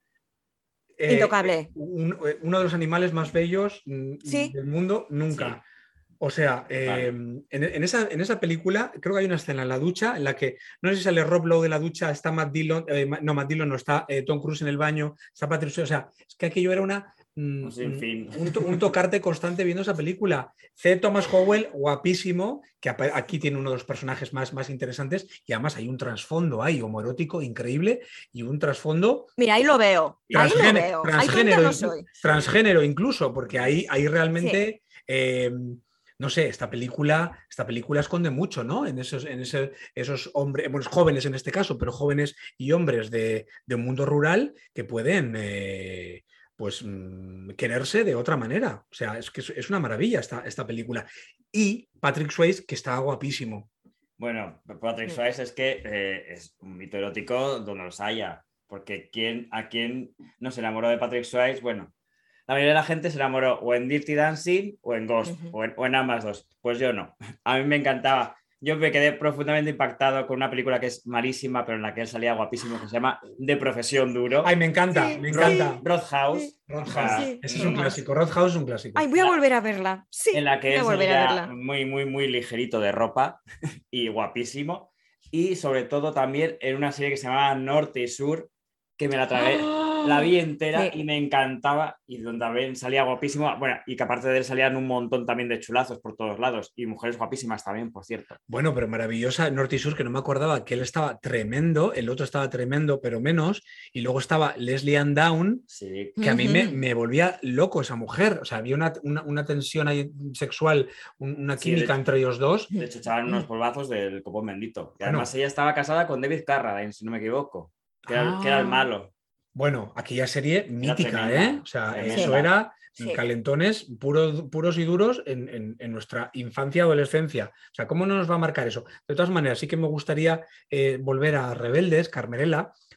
Eh, Intocable. Un, uno de los animales más bellos ¿Sí? del mundo, nunca. Sí. O sea, eh, vale. en, en, esa, en esa película creo que hay una escena en la ducha en la que, no sé si sale Rob Lowe de la ducha, está Matt Dillon, eh, no, Matt Dillon no, está eh, Tom Cruise en el baño, está Patrick Swayze, o sea, es que aquello era una, mm, pues en fin. un, un tocarte constante viendo esa película. C. Thomas Howell, guapísimo, que aquí tiene uno de los personajes más, más interesantes y además hay un trasfondo ahí homoerótico increíble y un trasfondo... Mira, ahí lo veo, ahí lo veo. Transgénero, no soy. transgénero incluso, porque ahí, ahí realmente... Sí. Eh, no sé, esta película, esta película esconde mucho, ¿no? En esos, en ese, esos hombres, bueno, jóvenes en este caso, pero jóvenes y hombres de, de un mundo rural que pueden eh, pues mmm, quererse de otra manera. O sea, es que es, es una maravilla esta, esta película. Y Patrick Swayze, que está guapísimo. Bueno, Patrick Swayze es que eh, es un mito erótico donde los haya, porque ¿quién, a quién no se enamoró de Patrick Swayze? Bueno, la mayoría de la gente se enamoró o en Dirty Dancing o en Ghost, uh-huh. o, en, o en ambas dos. Pues yo no. A mí me encantaba. Yo me quedé profundamente impactado con una película que es malísima, pero en la que él salía guapísimo, que se llama De Profesión Duro. Ay, me encanta, sí, me encanta. Sí. Roadhouse. Sí. Roadhouse. Sí. Ese es un clásico. Roadhouse es un clásico. Ay, voy a volver a verla. Sí, en la que voy él a volver salía a verla. muy, muy, muy ligerito de ropa y guapísimo. Y sobre todo también en una serie que se llamaba Norte y Sur, que me la tragué. ¡Oh! La vi entera sí. y me encantaba y donde también salía guapísimo, bueno, y que aparte de él salían un montón también de chulazos por todos lados y mujeres guapísimas también, por cierto. Bueno, pero maravillosa, Norte y Sur, que no me acordaba que él estaba tremendo, el otro estaba tremendo, pero menos, y luego estaba Leslie Ann Down, sí. que a mí me, me volvía loco esa mujer, o sea, había una, una, una tensión ahí sexual, una química sí, hecho, entre ellos dos. De hecho, echaban unos polvazos del copón bendito, y además bueno. ella estaba casada con David Carradine, si no me equivoco, que era, ah. que era el malo. Bueno, aquella serie mítica, tremenda, ¿eh? O sea, tremenda. eso era sí. calentones puros, puros y duros en, en, en nuestra infancia, adolescencia. O sea, ¿cómo no nos va a marcar eso? De todas maneras, sí que me gustaría eh, volver a Rebeldes, Carmerela,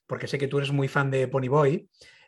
porque sé que tú eres muy fan de Ponyboy.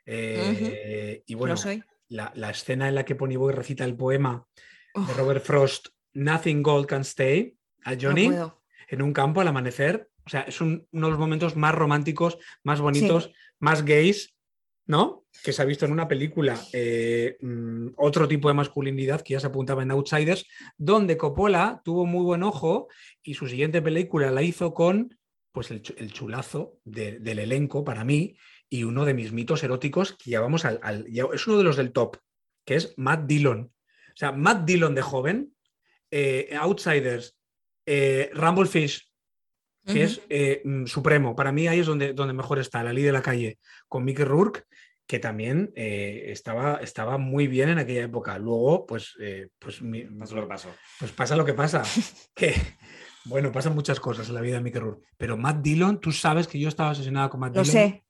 Eh, uh-huh. Y bueno, Lo soy. la, la escena en la que Ponyboy recita el poema Uf. de Robert Frost, Nothing Gold Can Stay, a Johnny, No puedo. en un campo al amanecer. O sea, es un, uno de los momentos más románticos, más bonitos, Sí. más gays, ¿no? Que se ha visto en una película. Eh, mm, otro tipo de masculinidad que ya se apuntaba en Outsiders, donde Coppola tuvo muy buen ojo y su siguiente película la hizo con pues el, el chulazo de, del elenco para mí y uno de mis mitos eróticos que ya vamos al, al ya, es uno de los del top, que es Matt Dillon. O sea, Matt Dillon de joven, eh, Outsiders, eh, Rumblefish, que uh-huh. es eh, supremo. Para mí ahí es donde, donde mejor está, La Ley de la Calle, con Mickey Rourke, que también eh, estaba, estaba muy bien en aquella época. Luego, pues, eh, pues, mi, pasa lo que pasó. Pues pasa lo que pasa. que, bueno, pasan muchas cosas en la vida de Mickey Rourke. Pero Matt Dillon, tú sabes que yo estaba obsesionada con Matt lo Dillon. Lo sé.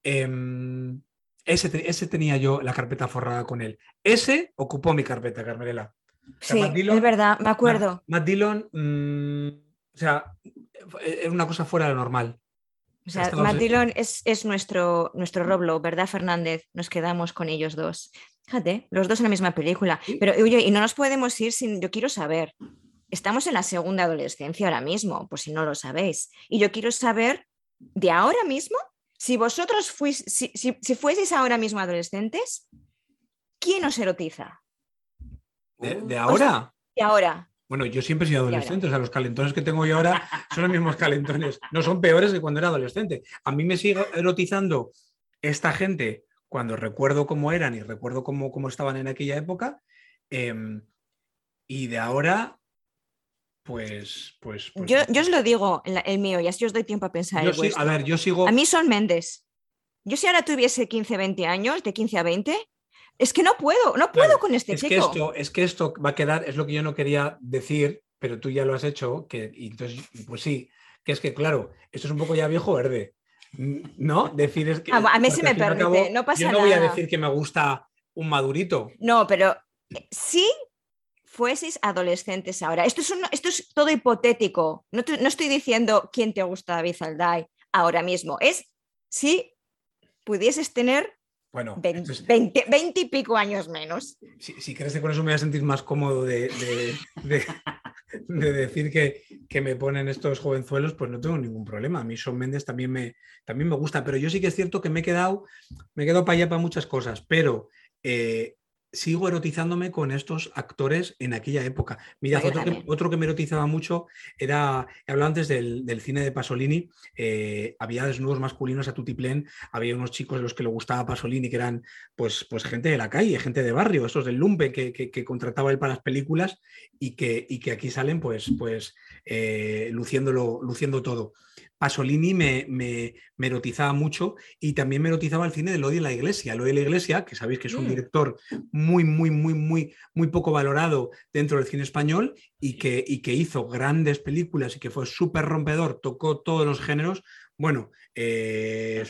Eh, ese, ese tenía yo la carpeta forrada con él. Ese ocupó mi carpeta, Carmela. O sea, sí, Matt Dillon, es verdad, me acuerdo. Matt, Matt Dillon, mmm, o sea, era una cosa fuera de lo normal. O sea, Estamos Matt Dillon es, es nuestro, nuestro Roblo, ¿verdad, Fernández? Nos quedamos con ellos dos. Fíjate, los dos en la misma película. ¿Sí? Pero, oye, y no nos podemos ir sin... Yo quiero saber, estamos en la segunda adolescencia ahora mismo, por si no lo sabéis. Y yo quiero saber, de ahora mismo, si vosotros fuis, si, si, si fueseis ahora mismo adolescentes, ¿quién os erotiza? ¿De, de ahora? De ahora. Bueno, yo siempre he sido adolescente, o sea, los calentones que tengo yo ahora son los mismos calentones, no son peores que cuando era adolescente. A mí me sigue erotizando esta gente cuando recuerdo cómo eran y recuerdo cómo, cómo estaban en aquella época, eh, y de ahora, pues... pues, pues yo, yo os lo digo, el, el mío, y así os doy tiempo a pensar. Yo sí, a ver, yo sigo... A mí son Méndez. Yo si ahora tuviese quince, veinte años, de quince a veinte... Es que no puedo, no puedo claro, con este es chico. Que esto, es que esto va a quedar, es lo que yo no quería decir, pero tú ya lo has hecho, que, y entonces, pues sí, que es que claro, esto es un poco ya viejo verde, ¿no? Decir es que... Ah, a mí sí me permite, cabo, no pasa nada. Yo no nada. Voy a decir que me gusta un madurito. No, pero sí fueseis adolescentes ahora. Esto es, un, esto es todo hipotético. No, te, no estoy diciendo quién te gusta David Zalday ahora mismo. Es si pudieses tener... Bueno, veinte, es... veinte, veinte y pico años menos. Si, si crees que con eso me voy a sentir más cómodo de, de, de, de decir que, que me ponen estos jovenzuelos, pues no tengo ningún problema. A mí Shawn Mendes también me, también me gusta, pero yo sí que es cierto que me he quedado, me he quedado para allá para muchas cosas, pero eh, sigo erotizándome con estos actores en aquella época. Mira, otro que, otro que me erotizaba mucho era, he hablado antes del, del cine de Pasolini, eh, había desnudos masculinos a tutiplén, había unos chicos de los que le gustaba Pasolini que eran pues, pues gente de la calle, gente de barrio, estos del lumpe que, que, que contrataba él para las películas y que, y que aquí salen pues, pues eh, luciéndolo, luciendo todo. Pasolini me, me, me erotizaba mucho y también me erotizaba el cine de Lodi en la Iglesia. Lodi en la Iglesia, que sabéis que es un director muy, muy, muy, muy, muy poco valorado dentro del cine español y que, y que hizo grandes películas y que fue súper rompedor, tocó todos los géneros. Bueno, eh,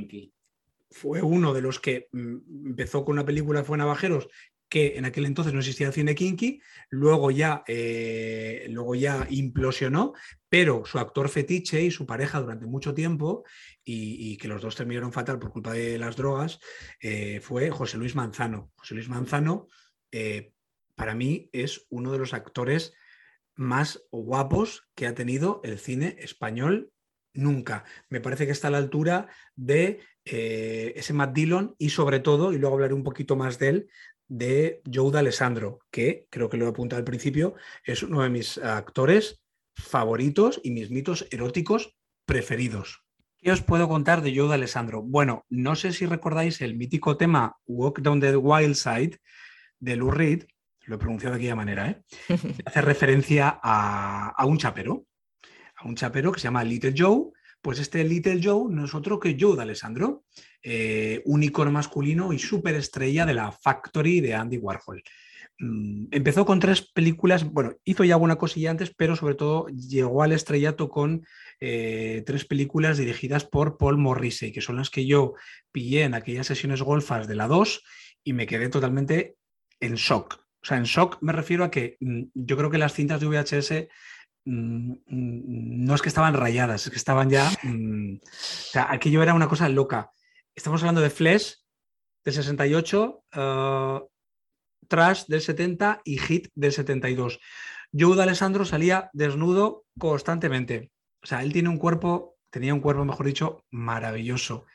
fue uno de los que mm, empezó con una película, fue Navajeros, que en aquel entonces no existía el cine kinky, luego ya, eh, luego ya implosionó, pero su actor fetiche y su pareja durante mucho tiempo, y, y que los dos terminaron fatal por culpa de las drogas, eh, fue José Luis Manzano. José Luis Manzano, eh, para mí, es uno de los actores más guapos que ha tenido el cine español nunca. Me parece que está a la altura de eh, ese Matt Dillon y sobre todo, y luego hablaré un poquito más de él, de Joe D'Alessandro, que creo que lo he apuntado al principio, es uno de mis actores favoritos y mis mitos eróticos preferidos. ¿Qué os puedo contar de Joe D'Alessandro? Bueno, no sé si recordáis el mítico tema Walk Down the Wild Side de Lou Reed, lo he pronunciado de aquella manera, ¿eh? Hace referencia a, a un chapero, a un chapero que se llama Little Joe. Pues este Little Joe no es otro que Joe D'Alessandro, eh, un ícono masculino y superestrella de la Factory de Andy Warhol. Mm, empezó con tres películas, bueno, hizo ya alguna cosilla antes, pero sobre todo llegó al estrellato con eh, tres películas dirigidas por Paul Morrissey, que son las que yo pillé en aquellas sesiones golfas de la dos y me quedé totalmente en shock. O sea, en shock me refiero a que mm, yo creo que las cintas de V H S mm, no es que estaban rayadas, es que estaban ya... Mm, o sea, aquello era una cosa loca. Estamos hablando de Flesh del sesenta y ocho, uh, Trash del setenta y Hit del setenta y dos. Joe D'Alessandro salía desnudo constantemente. O sea, él tiene un cuerpo, tenía un cuerpo, mejor dicho, maravilloso.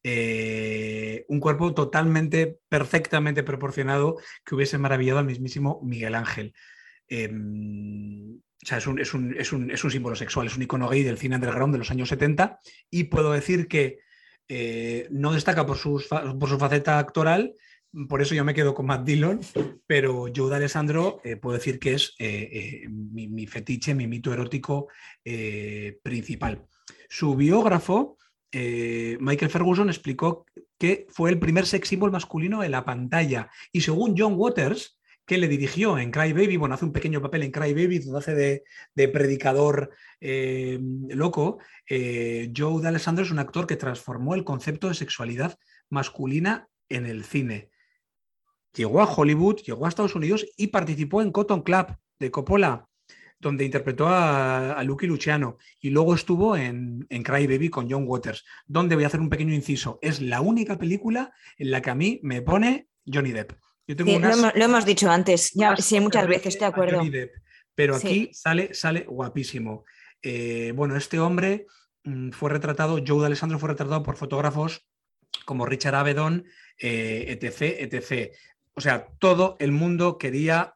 Eh, un cuerpo totalmente, perfectamente proporcionado que hubiese maravillado al mismísimo Miguel Ángel. Eh, o sea, es un, es, un, es, un, es un símbolo sexual, es un icono gay del cine underground de los años setenta y puedo decir que eh, no destaca por, sus, por su faceta actoral, por eso yo me quedo con Matt Dillon, pero Joe D'Alessandro eh, puedo decir que es eh, eh, mi, mi fetiche, mi mito erótico eh, principal. Su biógrafo, eh, Michael Ferguson, explicó que fue el primer sex symbol masculino en la pantalla y según John Waters, que le dirigió en Cry Baby, bueno, hace un pequeño papel en Cry Baby, donde hace de, de predicador eh, loco, eh, Joe D'Alessandro es un actor que transformó el concepto de sexualidad masculina en el cine. Llegó a Hollywood, llegó a Estados Unidos y participó en Cotton Club de Coppola, donde interpretó a, a Lucky Luciano, y luego estuvo en, en Cry Baby con John Waters, donde voy a hacer un pequeño inciso. Es la única película en la que a mí me pone Johnny Depp. Yo tengo sí, unas, lo, hemos, lo hemos dicho antes, ya, sí, muchas veces, estoy de acuerdo. Johnny Depp, pero aquí sí. sale, sale guapísimo. Eh, bueno, este hombre mmm, fue retratado, Joe D'Alessandro fue retratado por fotógrafos como Richard Avedon, eh, etc, etcétera. O sea, todo el mundo quería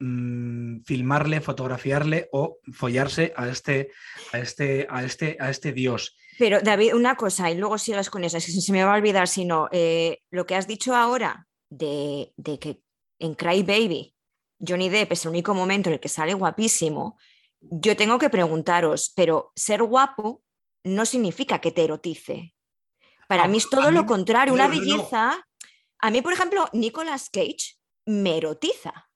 mmm, filmarle, fotografiarle o follarse a este, a este, a este, a este dios. Pero David, una cosa, y luego sigas con eso, es que se me va a olvidar, sino eh, lo que has dicho ahora de, de que en Cry Baby Johnny Depp es el único momento en el que sale guapísimo. Yo tengo que preguntaros, pero ser guapo no significa que te erotice. Para a, mí es todo mí, lo contrario, no, una no, belleza... No. A mí, por ejemplo, Nicolas Cage me erotiza.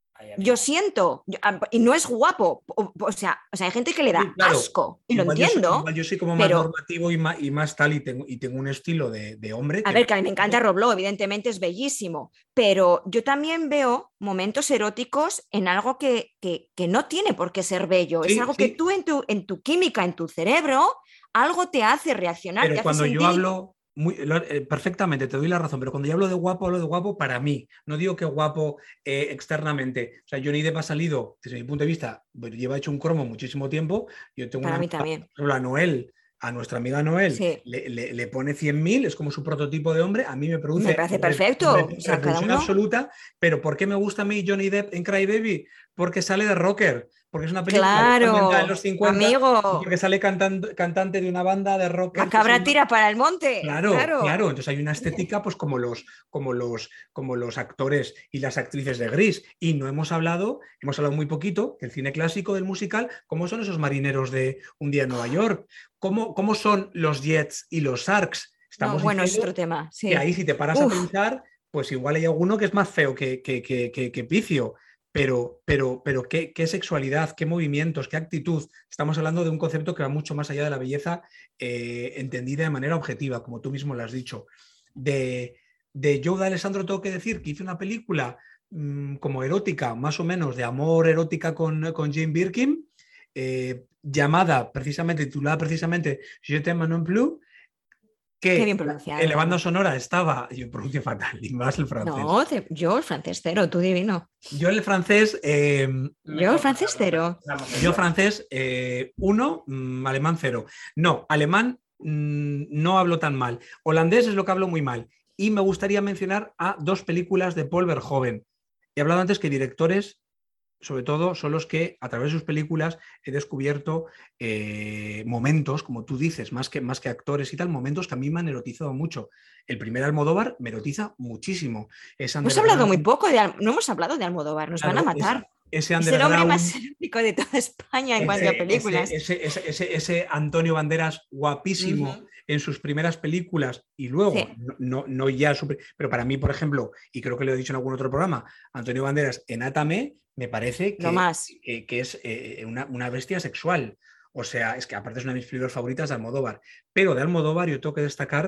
Yo siento, yo, y no es guapo, o, o, sea, o sea, hay gente que le da sí, claro. asco, y igual lo entiendo. Yo soy, igual yo soy como pero... más normativo y más, y más tal, y tengo, y tengo un estilo de, de hombre. A que... ver, que a mí me encanta Rob Lowe, evidentemente es bellísimo, pero yo también veo momentos eróticos en algo que, que, que no tiene por qué ser bello, sí, es algo sí. que tú en tu, en tu química, en tu cerebro, algo te hace reaccionar, pero te cuando hace sentir... yo hablo... Muy, eh, perfectamente, te doy la razón, pero cuando yo hablo de guapo, hablo de guapo para mí. No digo que guapo eh, externamente. O sea, Johnny Depp ha salido, desde mi punto de vista, pues, lleva hecho un cromo muchísimo tiempo. Yo tengo para una mí también. A Noel, a nuestra amiga Noel, sí. le, le, le pone cien mil, es como su prototipo de hombre. A mí me produce me parece perfecto. Re, re, o sea, repulsión uno... absoluta. Pero ¿por qué me gusta a mí Johnny Depp en Cry Baby? Porque sale de rocker. Porque es una película claro, en los cincuenta, amigo. porque sale cantando, cantante de una banda de rock. La cabra una... tira para el monte. Claro, claro, claro. Entonces hay una estética, pues como los, como los, como los actores y las actrices de Gris. Y no hemos hablado, hemos hablado muy poquito del cine clásico, del musical, cómo son esos marineros de Un día en Nueva York, cómo, cómo son los Jets y los Sharks. Estamos no, bueno, es otro tema. Sí. Que ahí si te paras Uf. a pensar, pues igual hay alguno que es más feo que, que, que, que, que Picio. Pero, pero, pero ¿qué, qué sexualidad, qué movimientos, qué actitud. Estamos hablando de un concepto que va mucho más allá de la belleza eh, entendida de manera objetiva, como tú mismo lo has dicho. De, de Joe D'Alessandro tengo que decir que hizo una película mmm, como erótica, más o menos de amor erótica con, con Jane Birkin, eh, llamada precisamente, titulada precisamente Je t'aime non plus, que en la banda sonora estaba, yo pronuncio fatal, y más el francés. No, te, yo el francés cero, tú divino. Yo el francés... Eh, yo el francés cero. Yo francés eh, uno, mmm, alemán cero. No, alemán mmm, no hablo tan mal. Holandés es lo que hablo muy mal. Y me gustaría mencionar a dos películas de Paul Verhoeven. He hablado antes que directores, sobre todo, son los que a través de sus películas he descubierto eh, momentos, como tú dices, más que, más que actores y tal, momentos que a mí me han erotizado mucho. El primer Almodóvar me erotiza muchísimo. Es hemos hablado muy poco, de Al... no hemos hablado de Almodóvar, nos claro, van a matar. Ese, es el hombre más erótico de toda España en ese, cuanto a películas. Ese, ese, ese, ese Antonio Banderas guapísimo uh-huh. en sus primeras películas y luego, sí. no, no, no ya, super... pero para mí, por ejemplo, y creo que lo he dicho en algún otro programa, Antonio Banderas en Átame, me parece que, más. que, que es eh, una, una bestia sexual. O sea, es que aparte es una de mis películas favoritas de Almodóvar. Pero de Almodóvar yo tengo que destacar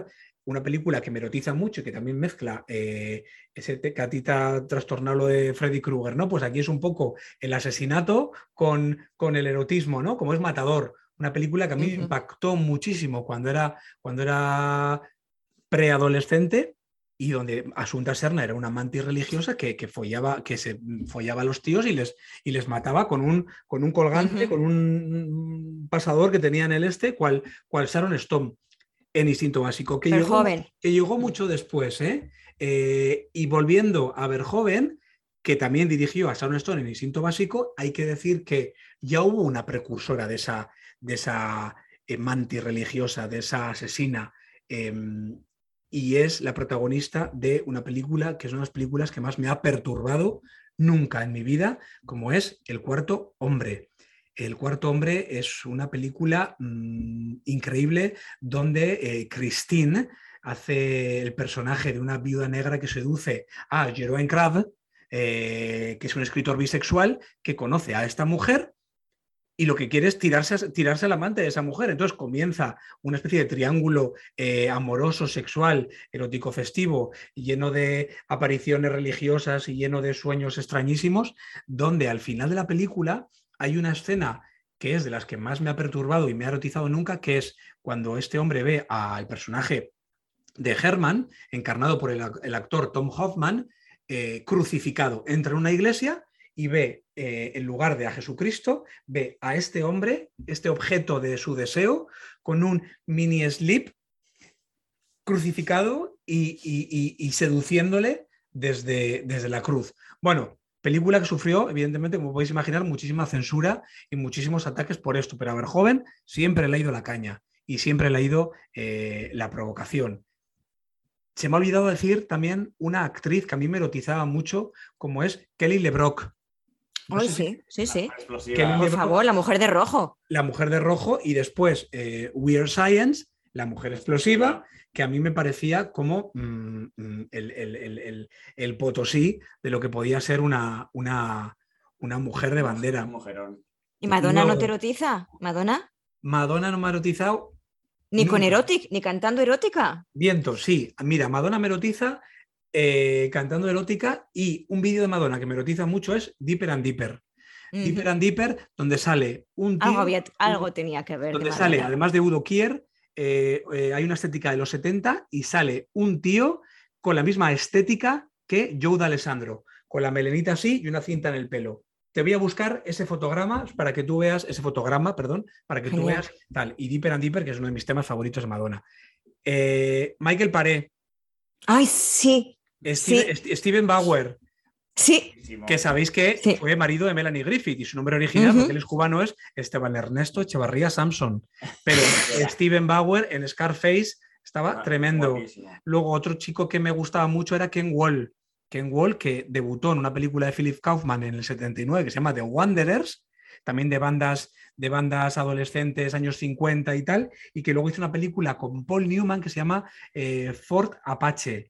una película que me erotiza mucho y que también mezcla eh, ese te, que a ti te ha trastornado lo de Freddy Krueger, ¿no? Pues aquí es un poco el asesinato con, con el erotismo, ¿no? Como es Matador, una película que a mí me Ujú. impactó muchísimo cuando era, cuando era preadolescente y donde Asunta Serna era una mantis religiosa que, que, follaba, que se follaba a los tíos y les, y les mataba con un, con un colgante, Ujú. con un pasador que tenía en el este, cual, cual Sharon Stone. En Instinto Básico, que Pero llegó, joven. que llegó mucho después, ¿eh? Eh, y volviendo a Verhoeven, que también dirigió a Sharon Stone en Instinto Básico, hay que decir que ya hubo una precursora de esa, de esa eh, mantis religiosa, de esa asesina, eh, y es la protagonista de una película que es una de las películas que más me ha perturbado nunca en mi vida, como es El Cuarto Hombre. El Cuarto Hombre es una película mmm, increíble donde eh, Christine hace el personaje de una viuda negra que seduce a Jeroen Krav, eh, que es un escritor bisexual que conoce a esta mujer y lo que quiere es tirarse, tirarse al amante de esa mujer. Entonces comienza una especie de triángulo eh, amoroso, sexual, erótico festivo, lleno de apariciones religiosas y lleno de sueños extrañísimos, donde al final de la película hay una escena que es de las que más me ha perturbado y me ha erotizado nunca, que es cuando este hombre ve al personaje de Herman, encarnado por el, el actor Tom Hoffman, eh, crucificado. Entra en una iglesia y ve, eh, en lugar de a Jesucristo, ve a este hombre, este objeto de su deseo, con un mini slip crucificado y, y, y, y seduciéndole desde, desde la cruz. Bueno, película que sufrió, evidentemente, como podéis imaginar, muchísima censura y muchísimos ataques por esto, pero a Verhoeven siempre le ha ido la caña y siempre le ha ido eh, la provocación. Se me ha olvidado decir también una actriz que a mí me erotizaba mucho, como es Kelly LeBrock. No Hoy sí, sí, sí. Kelly Por LeBrock, favor, la mujer de rojo. La mujer de rojo y después eh, Weird Science, la mujer explosiva, que a mí me parecía como mm, el, el, el, el, el potosí de lo que podía ser una, una, una mujer de bandera. ¿Y Madonna Luego, no te erotiza? ¿Madonna? Madonna no me ha erotizado. Ni nunca. con erótica, ni cantando erótica. Viento, sí. Mira, Madonna me erotiza eh, cantando erótica y un vídeo de Madonna que me erotiza mucho es Deeper and Deeper. Uh-huh. Deeper and Deeper, donde sale un tío... Algo, había, algo tenía que ver. Donde sale, además de Udo Kier, eh, eh, hay una estética de los setenta y sale un tío con la misma estética que Joe D'Alessandro, con la melenita así y una cinta en el pelo. Te voy a buscar ese fotograma para que tú veas, ese fotograma, perdón, para que Genial. Tú veas tal. Y Deeper and Deeper, que es uno de mis temas favoritos de Madonna. Eh, Michael Paré. ¡Ay, sí! Steve, sí. Steven Bauer. Sí. Que sabéis que sí. fue marido de Melanie Griffith y su nombre original, uh-huh. porque él es cubano, es Esteban Ernesto Echevarría Samson. Pero Steven Bauer en Scarface estaba ah, tremendo. Guapísimo. Luego otro chico que me gustaba mucho era Ken Wall. Ken Wall, que debutó en una película de Philip Kaufman en el setenta y nueve que se llama The Wanderers, también de bandas, de bandas adolescentes años cincuenta y tal, y que luego hizo una película con Paul Newman que se llama eh, Fort Apache.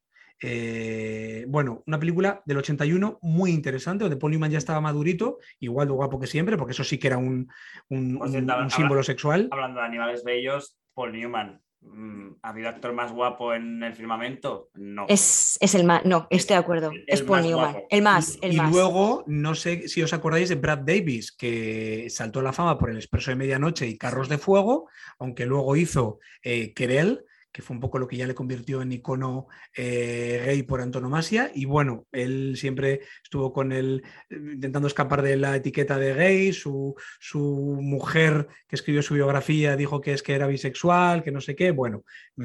Eh, bueno, una película del ochenta y uno muy interesante, donde Paul Newman ya estaba madurito, igual de guapo que siempre, porque eso sí que era un, un, pues un, un símbolo sexual. Hablando de animales bellos, Paul Newman. ¿Ha habido actor más guapo en el firmamento? No. Es, es el más, no, estoy de acuerdo. El, es Paul Newman. Guapo. El más, el y, más. Y luego, no sé si os acordáis de Brad Davis, que saltó a la fama por El Expreso de Medianoche y Carros de Fuego, aunque luego hizo eh, Querelle, que fue un poco lo que ya le convirtió en icono eh, gay por antonomasia. Y bueno, él siempre estuvo con él intentando escapar de la etiqueta de gay. Su, su mujer que escribió su biografía dijo que es que era bisexual, que no sé qué. Bueno,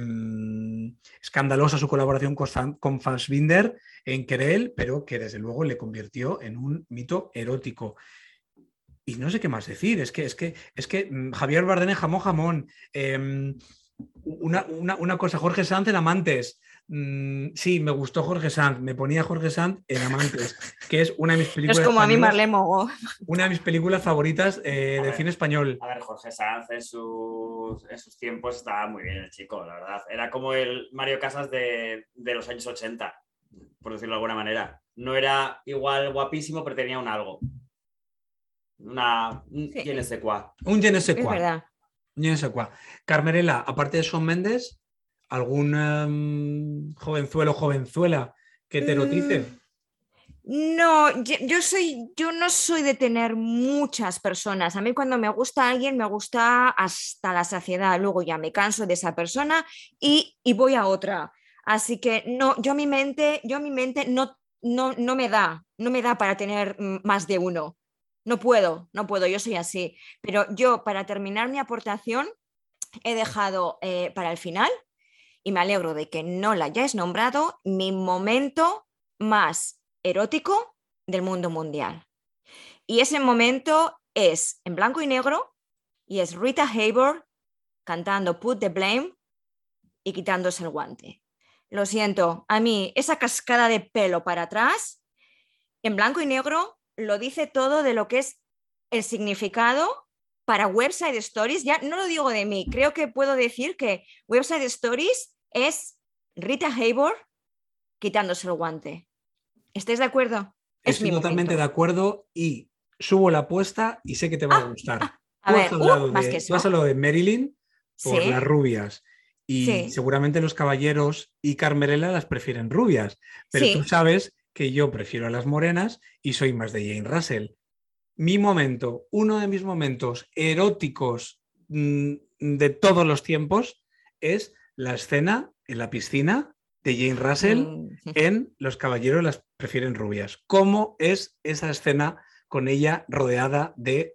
mmm, escandalosa su colaboración con, con Fassbinder en Querelle, pero que desde luego le convirtió en un mito erótico. Y no sé qué más decir, es que, es que, es que mmm, Javier Bardem jamón jamón. Eh, Una, una, una cosa, Jorge Sanz en Amantes. Mm, sí, me gustó Jorge Sanz. Me ponía Jorge Sanz en Amantes, que es una de mis películas. Es como a mí Marlene Mogó. Una de mis películas favoritas eh, de ver, cine español. A ver, Jorge Sanz en sus, en sus tiempos estaba muy bien el chico, la verdad. Era como el Mario Casas de, de los años ochenta, por decirlo de alguna manera. No era igual guapísimo, pero tenía un algo. Una, un sí. je ne sais quoi. Un je ne sais Es quoi. verdad. No sé cuál. Carmerela, aparte de Shawn Mendes, ¿Algún um, jovenzuelo o jovenzuela que te erotice? Mm. No, yo, yo soy, yo no soy de tener muchas personas. A mí cuando me gusta alguien me gusta hasta la saciedad. Luego ya me canso de esa persona y, y voy a otra. Así que no, yo mi mente, yo mi mente no, no, no me da, no me da para tener más de uno. No puedo, no puedo. Yo soy así. Pero yo para terminar mi aportación he dejado eh, para el final y me alegro de que no la hayáis nombrado mi momento más erótico del mundo mundial. Y ese momento es en blanco y negro y es Rita Hayworth cantando Put the Blame y quitándose el guante. Lo siento, a mí esa cascada de pelo para atrás en blanco y negro lo dice todo de lo que es el significado para Website Stories. Ya no lo digo de mí, creo que puedo decir que Website Stories es Rita Hayworth quitándose el guante. ¿Estáis de acuerdo? Es Estoy mi totalmente momento. de acuerdo y subo la apuesta y sé que te va a Ah, gustar. ah, a Tú ver, has hablado uh, más de, que tú eso. has hablado de Marilyn por Sí. las rubias y Sí. seguramente los caballeros y Carmela las prefieren rubias, pero Sí. tú sabes que yo prefiero a las morenas y soy más de Jane Russell. Mi momento, uno de mis momentos eróticos mmm, de todos los tiempos es la escena en la piscina de Jane Russell Mm. en Los caballeros las prefieren rubias. ¿Cómo es esa escena con ella rodeada de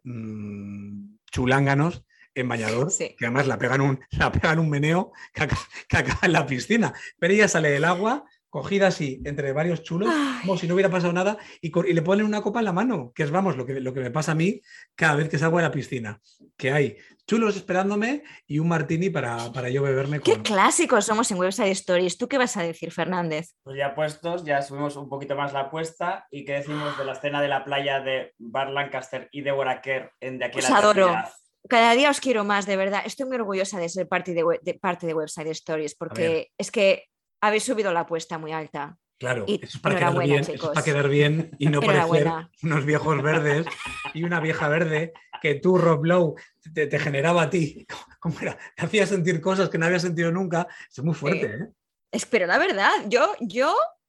mmm, chulánganos en bañador? Sí. Que además la pegan un, la pegan un meneo que acaba, que acaba en la piscina. Pero ella sale del agua cogida así entre varios chulos, Ay. como si no hubiera pasado nada, y, y le ponen una copa en la mano, que es, vamos, lo que, lo que me pasa a mí cada vez que salgo de la piscina, que hay chulos esperándome y un martini para, para yo beberme con... Qué clásicos somos en Website Stories. ¿Tú qué vas a decir, Fernández? Pues ya puestos, ya subimos un poquito más la apuesta. ¿Y qué decimos de la escena de la playa de Bart Lancaster y Deborah Kerr en De aquí a Os la adoro. eternidad? Cada día os quiero más, de verdad. Estoy muy orgullosa de ser parte de, de, parte de Website Stories porque es que habéis subido la apuesta muy alta. Claro, Y eso es para quedar bien, eso es para quedar bien y no parecer unos viejos verdes y una vieja verde que tú, Rob Lowe, te, te generaba a ti, como era, te hacía sentir cosas que no había sentido nunca. Eso es muy fuerte, ¿eh? Es, pero la verdad, yo, yo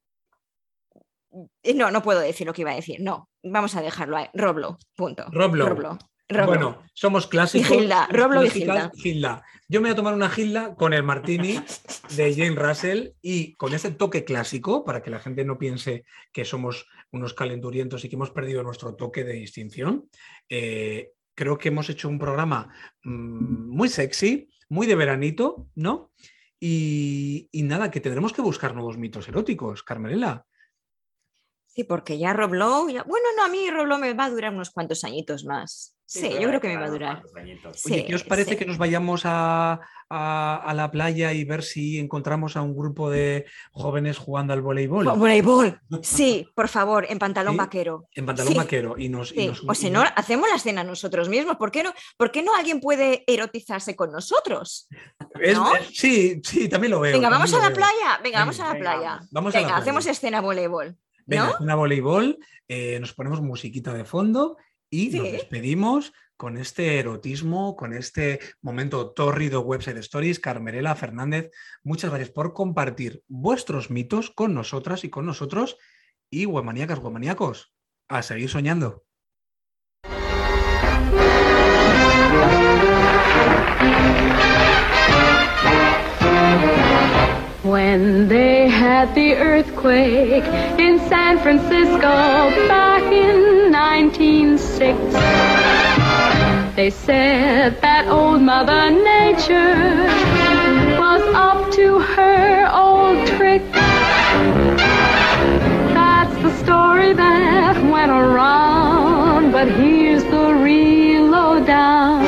no, no puedo decir lo que iba a decir. No, vamos a dejarlo ahí. Rob Lowe, punto. Rob Lowe. Rob Lowe. Roblo. Bueno, somos clásicos. Y Gilda, Roblo y Gilda. Gilda. Yo me voy a tomar una Gilda con el martini de Jane Russell y con ese toque clásico, para que la gente no piense que somos unos calenturientos y que hemos perdido nuestro toque de distinción. Eh, creo que hemos hecho un programa mmm, muy sexy, muy de veranito, ¿no? Y, y nada, que tendremos que buscar nuevos mitos eróticos, Carmela. Sí, porque ya Rob Lowe, ya... bueno, no, a mí Rob Lowe me va a durar unos cuantos añitos más. Sí, sí yo creo que me va a durar. Sí, oye, ¿qué os parece sí. que nos vayamos a, a, a la playa y ver si encontramos a un grupo de jóvenes jugando al voleibol? Voleibol, sí, por favor, en pantalón ¿Sí? vaquero. En pantalón sí. vaquero. Y nos, sí. y nos, o si no, hacemos la escena nosotros mismos. ¿Por qué no, ¿por qué no alguien puede erotizarse con nosotros? Es, ¿no? es, sí, sí, también lo veo. Venga, vamos a la veo. playa. Venga, Venga, vamos a la venga, playa. Vamos Venga, a la playa. hacemos escena voleibol. Venga, ¿no? escena voleibol, eh, nos ponemos musiquita de fondo y sí. nos despedimos con este erotismo, con este momento tórrido Website Stories. Carmela, Fernández, muchas gracias por compartir vuestros mitos con nosotras y con nosotros. Y webmaníacas, webmaníacos, a seguir soñando. When they had the earthquake in San Francisco back in nineteen oh six, they said that old Mother Nature was up to her old trick. That's the story that went around, but here's the real lowdown.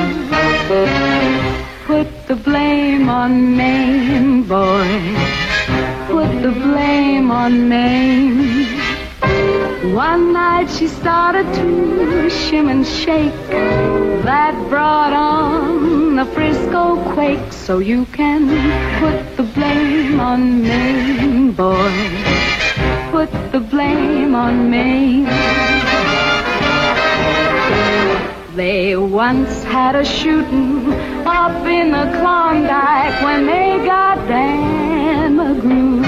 Put the blame on Maine, boy. Put the blame on Maine. One night she started to shim and shake. That brought on the Frisco quake. So you can put the blame on Maine, boy. Put the blame on Maine. They once had a shooting up in the Klondike when they got Dan McGrew.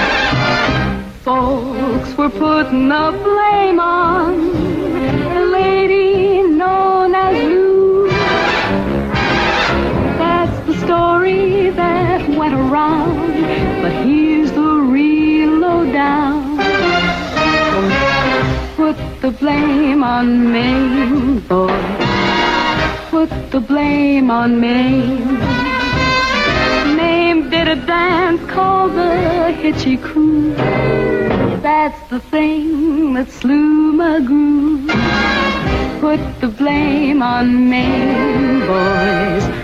Folks were putting the blame on the lady known as Lou. That's the story that went around, but here's the real lowdown. Put the blame on Maine, boy. Put the blame on Maine. Maine did a dance called the Hitchy Coo. That's the thing that slew McGrew. Put the blame on Maine, boys.